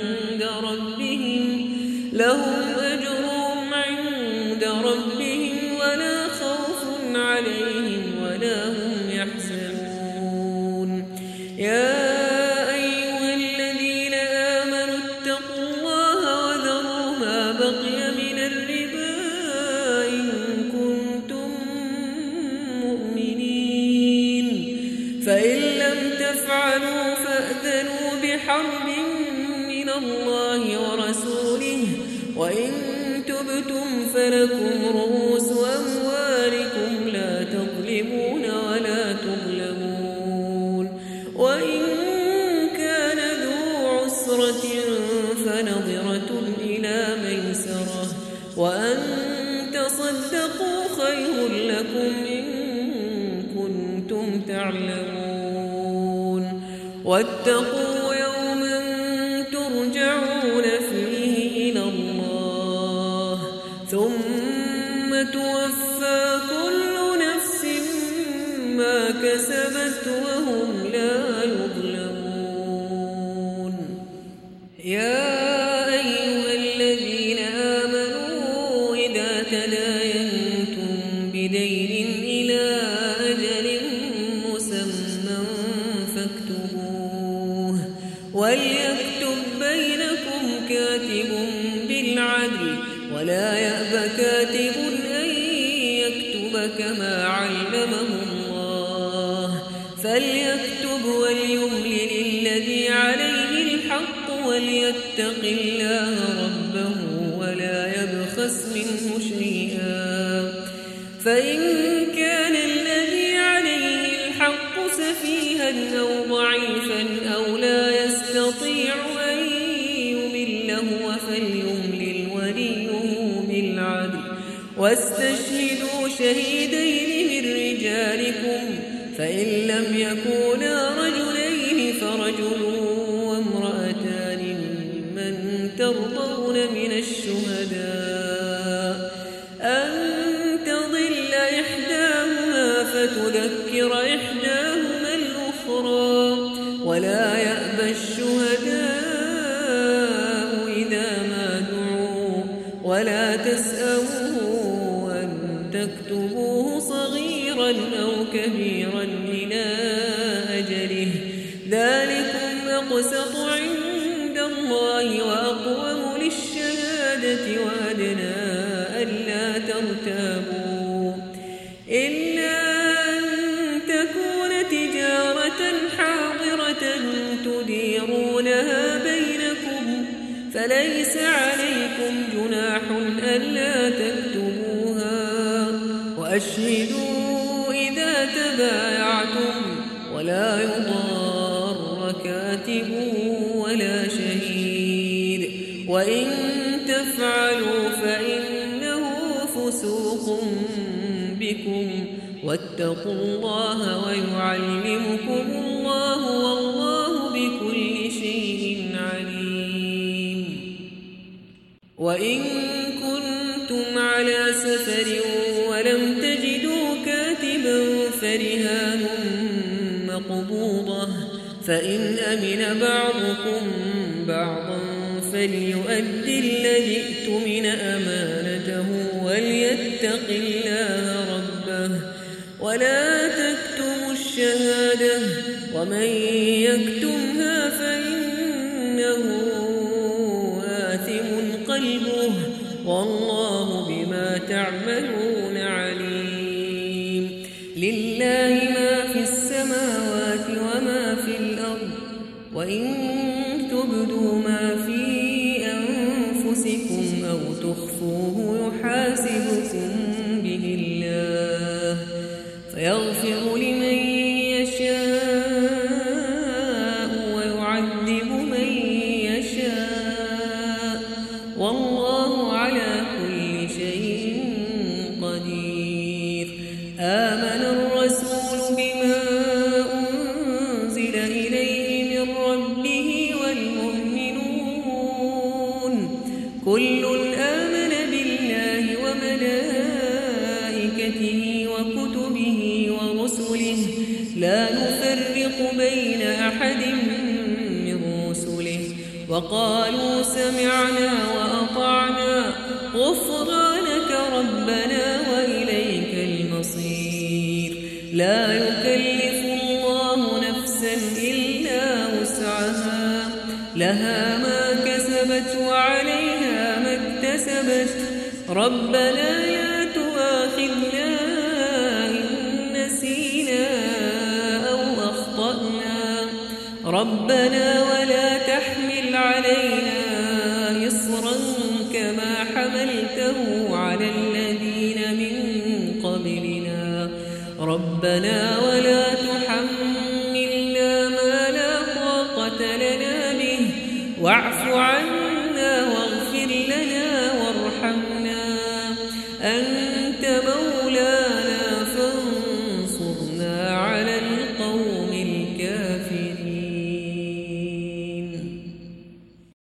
عند ربهم ولا خوف عليهم ولا هم يحزنون. يا أيها الذين آمنوا اتقوا الله وذروا ما بقي من الربا إن كنتم مؤمنين فإن لم تفعلوا فأذنوا بحرب من الله ورسوله وإن تبتم فلكم رؤوس أموالكم لا تظلمون ولا تظلمون. وإن كان ذو عسرة تصدقوا خير لكم إن كنتم تعلمون واتقوا يوما ترجعون فيه إلى الله ثم توفى كل نفس ما كسبت وهم لا يظلمون. يا أيها الذين آمنوا إذا تداينتم بدين إلى أجل مسمى فاكتبوه وليكتب بينكم كاتب بالعدل ولا يأب كاتب أن يكتب كما علمه الله فليكتب وليملل الذي عليه الحق وليتق الله ربه ولا يبخس منه شيئا فإن كان الذي عليه الحق سفيها أو ضعيفا أو لا يستطيع أن يمل هو فليملل وليه بالعدل واستشهدوا شهيدين من رجالكم فإن لم يكونا رجلين فرجل وامرأتان ممن ترضون من الشهداء أن تضل إحداهما فتذكر إحداهما الأخرى ولا يأبى الشهداء إذا ما دعوا ولا تسأموا أن تكتبوه صغيرا أو كبيرا إلى أجله ذلكم أقسط عند الله وأقوم للشهادة وأدنى ألا ترتابوا إلا أن تكون تجارة حاضرة تديرونها بينكم فليس عليكم جناح ألا تكتبوها وأشهدوا إذا تبايعتم ولا يضار كاتب ولا شهيد وإن تفعلوا فإنه فسوق بكم واتقوا الله ويعلمكم الله والله بكل شيء عليم. وإن كنتم على سفر ولم تجدوا كاتبا فرهان مقبوضة فإن أمن بعضكم بعضا فليؤدي الذي اؤتمن أمانته وليتق الله ربه ولا تكتموا الشهادة ومن يكتمها فإنه آثم قلبه والله بما تعملون عليم. لله ما في السماوات وما في الأرض وإن تبدوا ما في أنفسكم أو تخفوه يحاسبكم به الله فيغفر لمن يشاء ويعذب من يشاء والله على كل شيء قدير. آمن الرسول بما أنزل إليه من ربه والمؤمنون كل آمن بالله وملائكته وكتبه ورسله لا نفرق بين أحد من رسله وقالوا سمعنا وأطعنا غفرانك ربنا وإليك المصير. لا يكلف الله نفسا إلا وسعها لها ما كسبت وعليها ما اكتسبت ربنا لا تؤاخذنا إن نسينا أو أخطأنا ربنا ولا تحمل علينا إصرا كما حملته على الذين من قبلنا ربنا ولا تحملنا ما لا طاقة لنا به واعف عنا واغفر لنا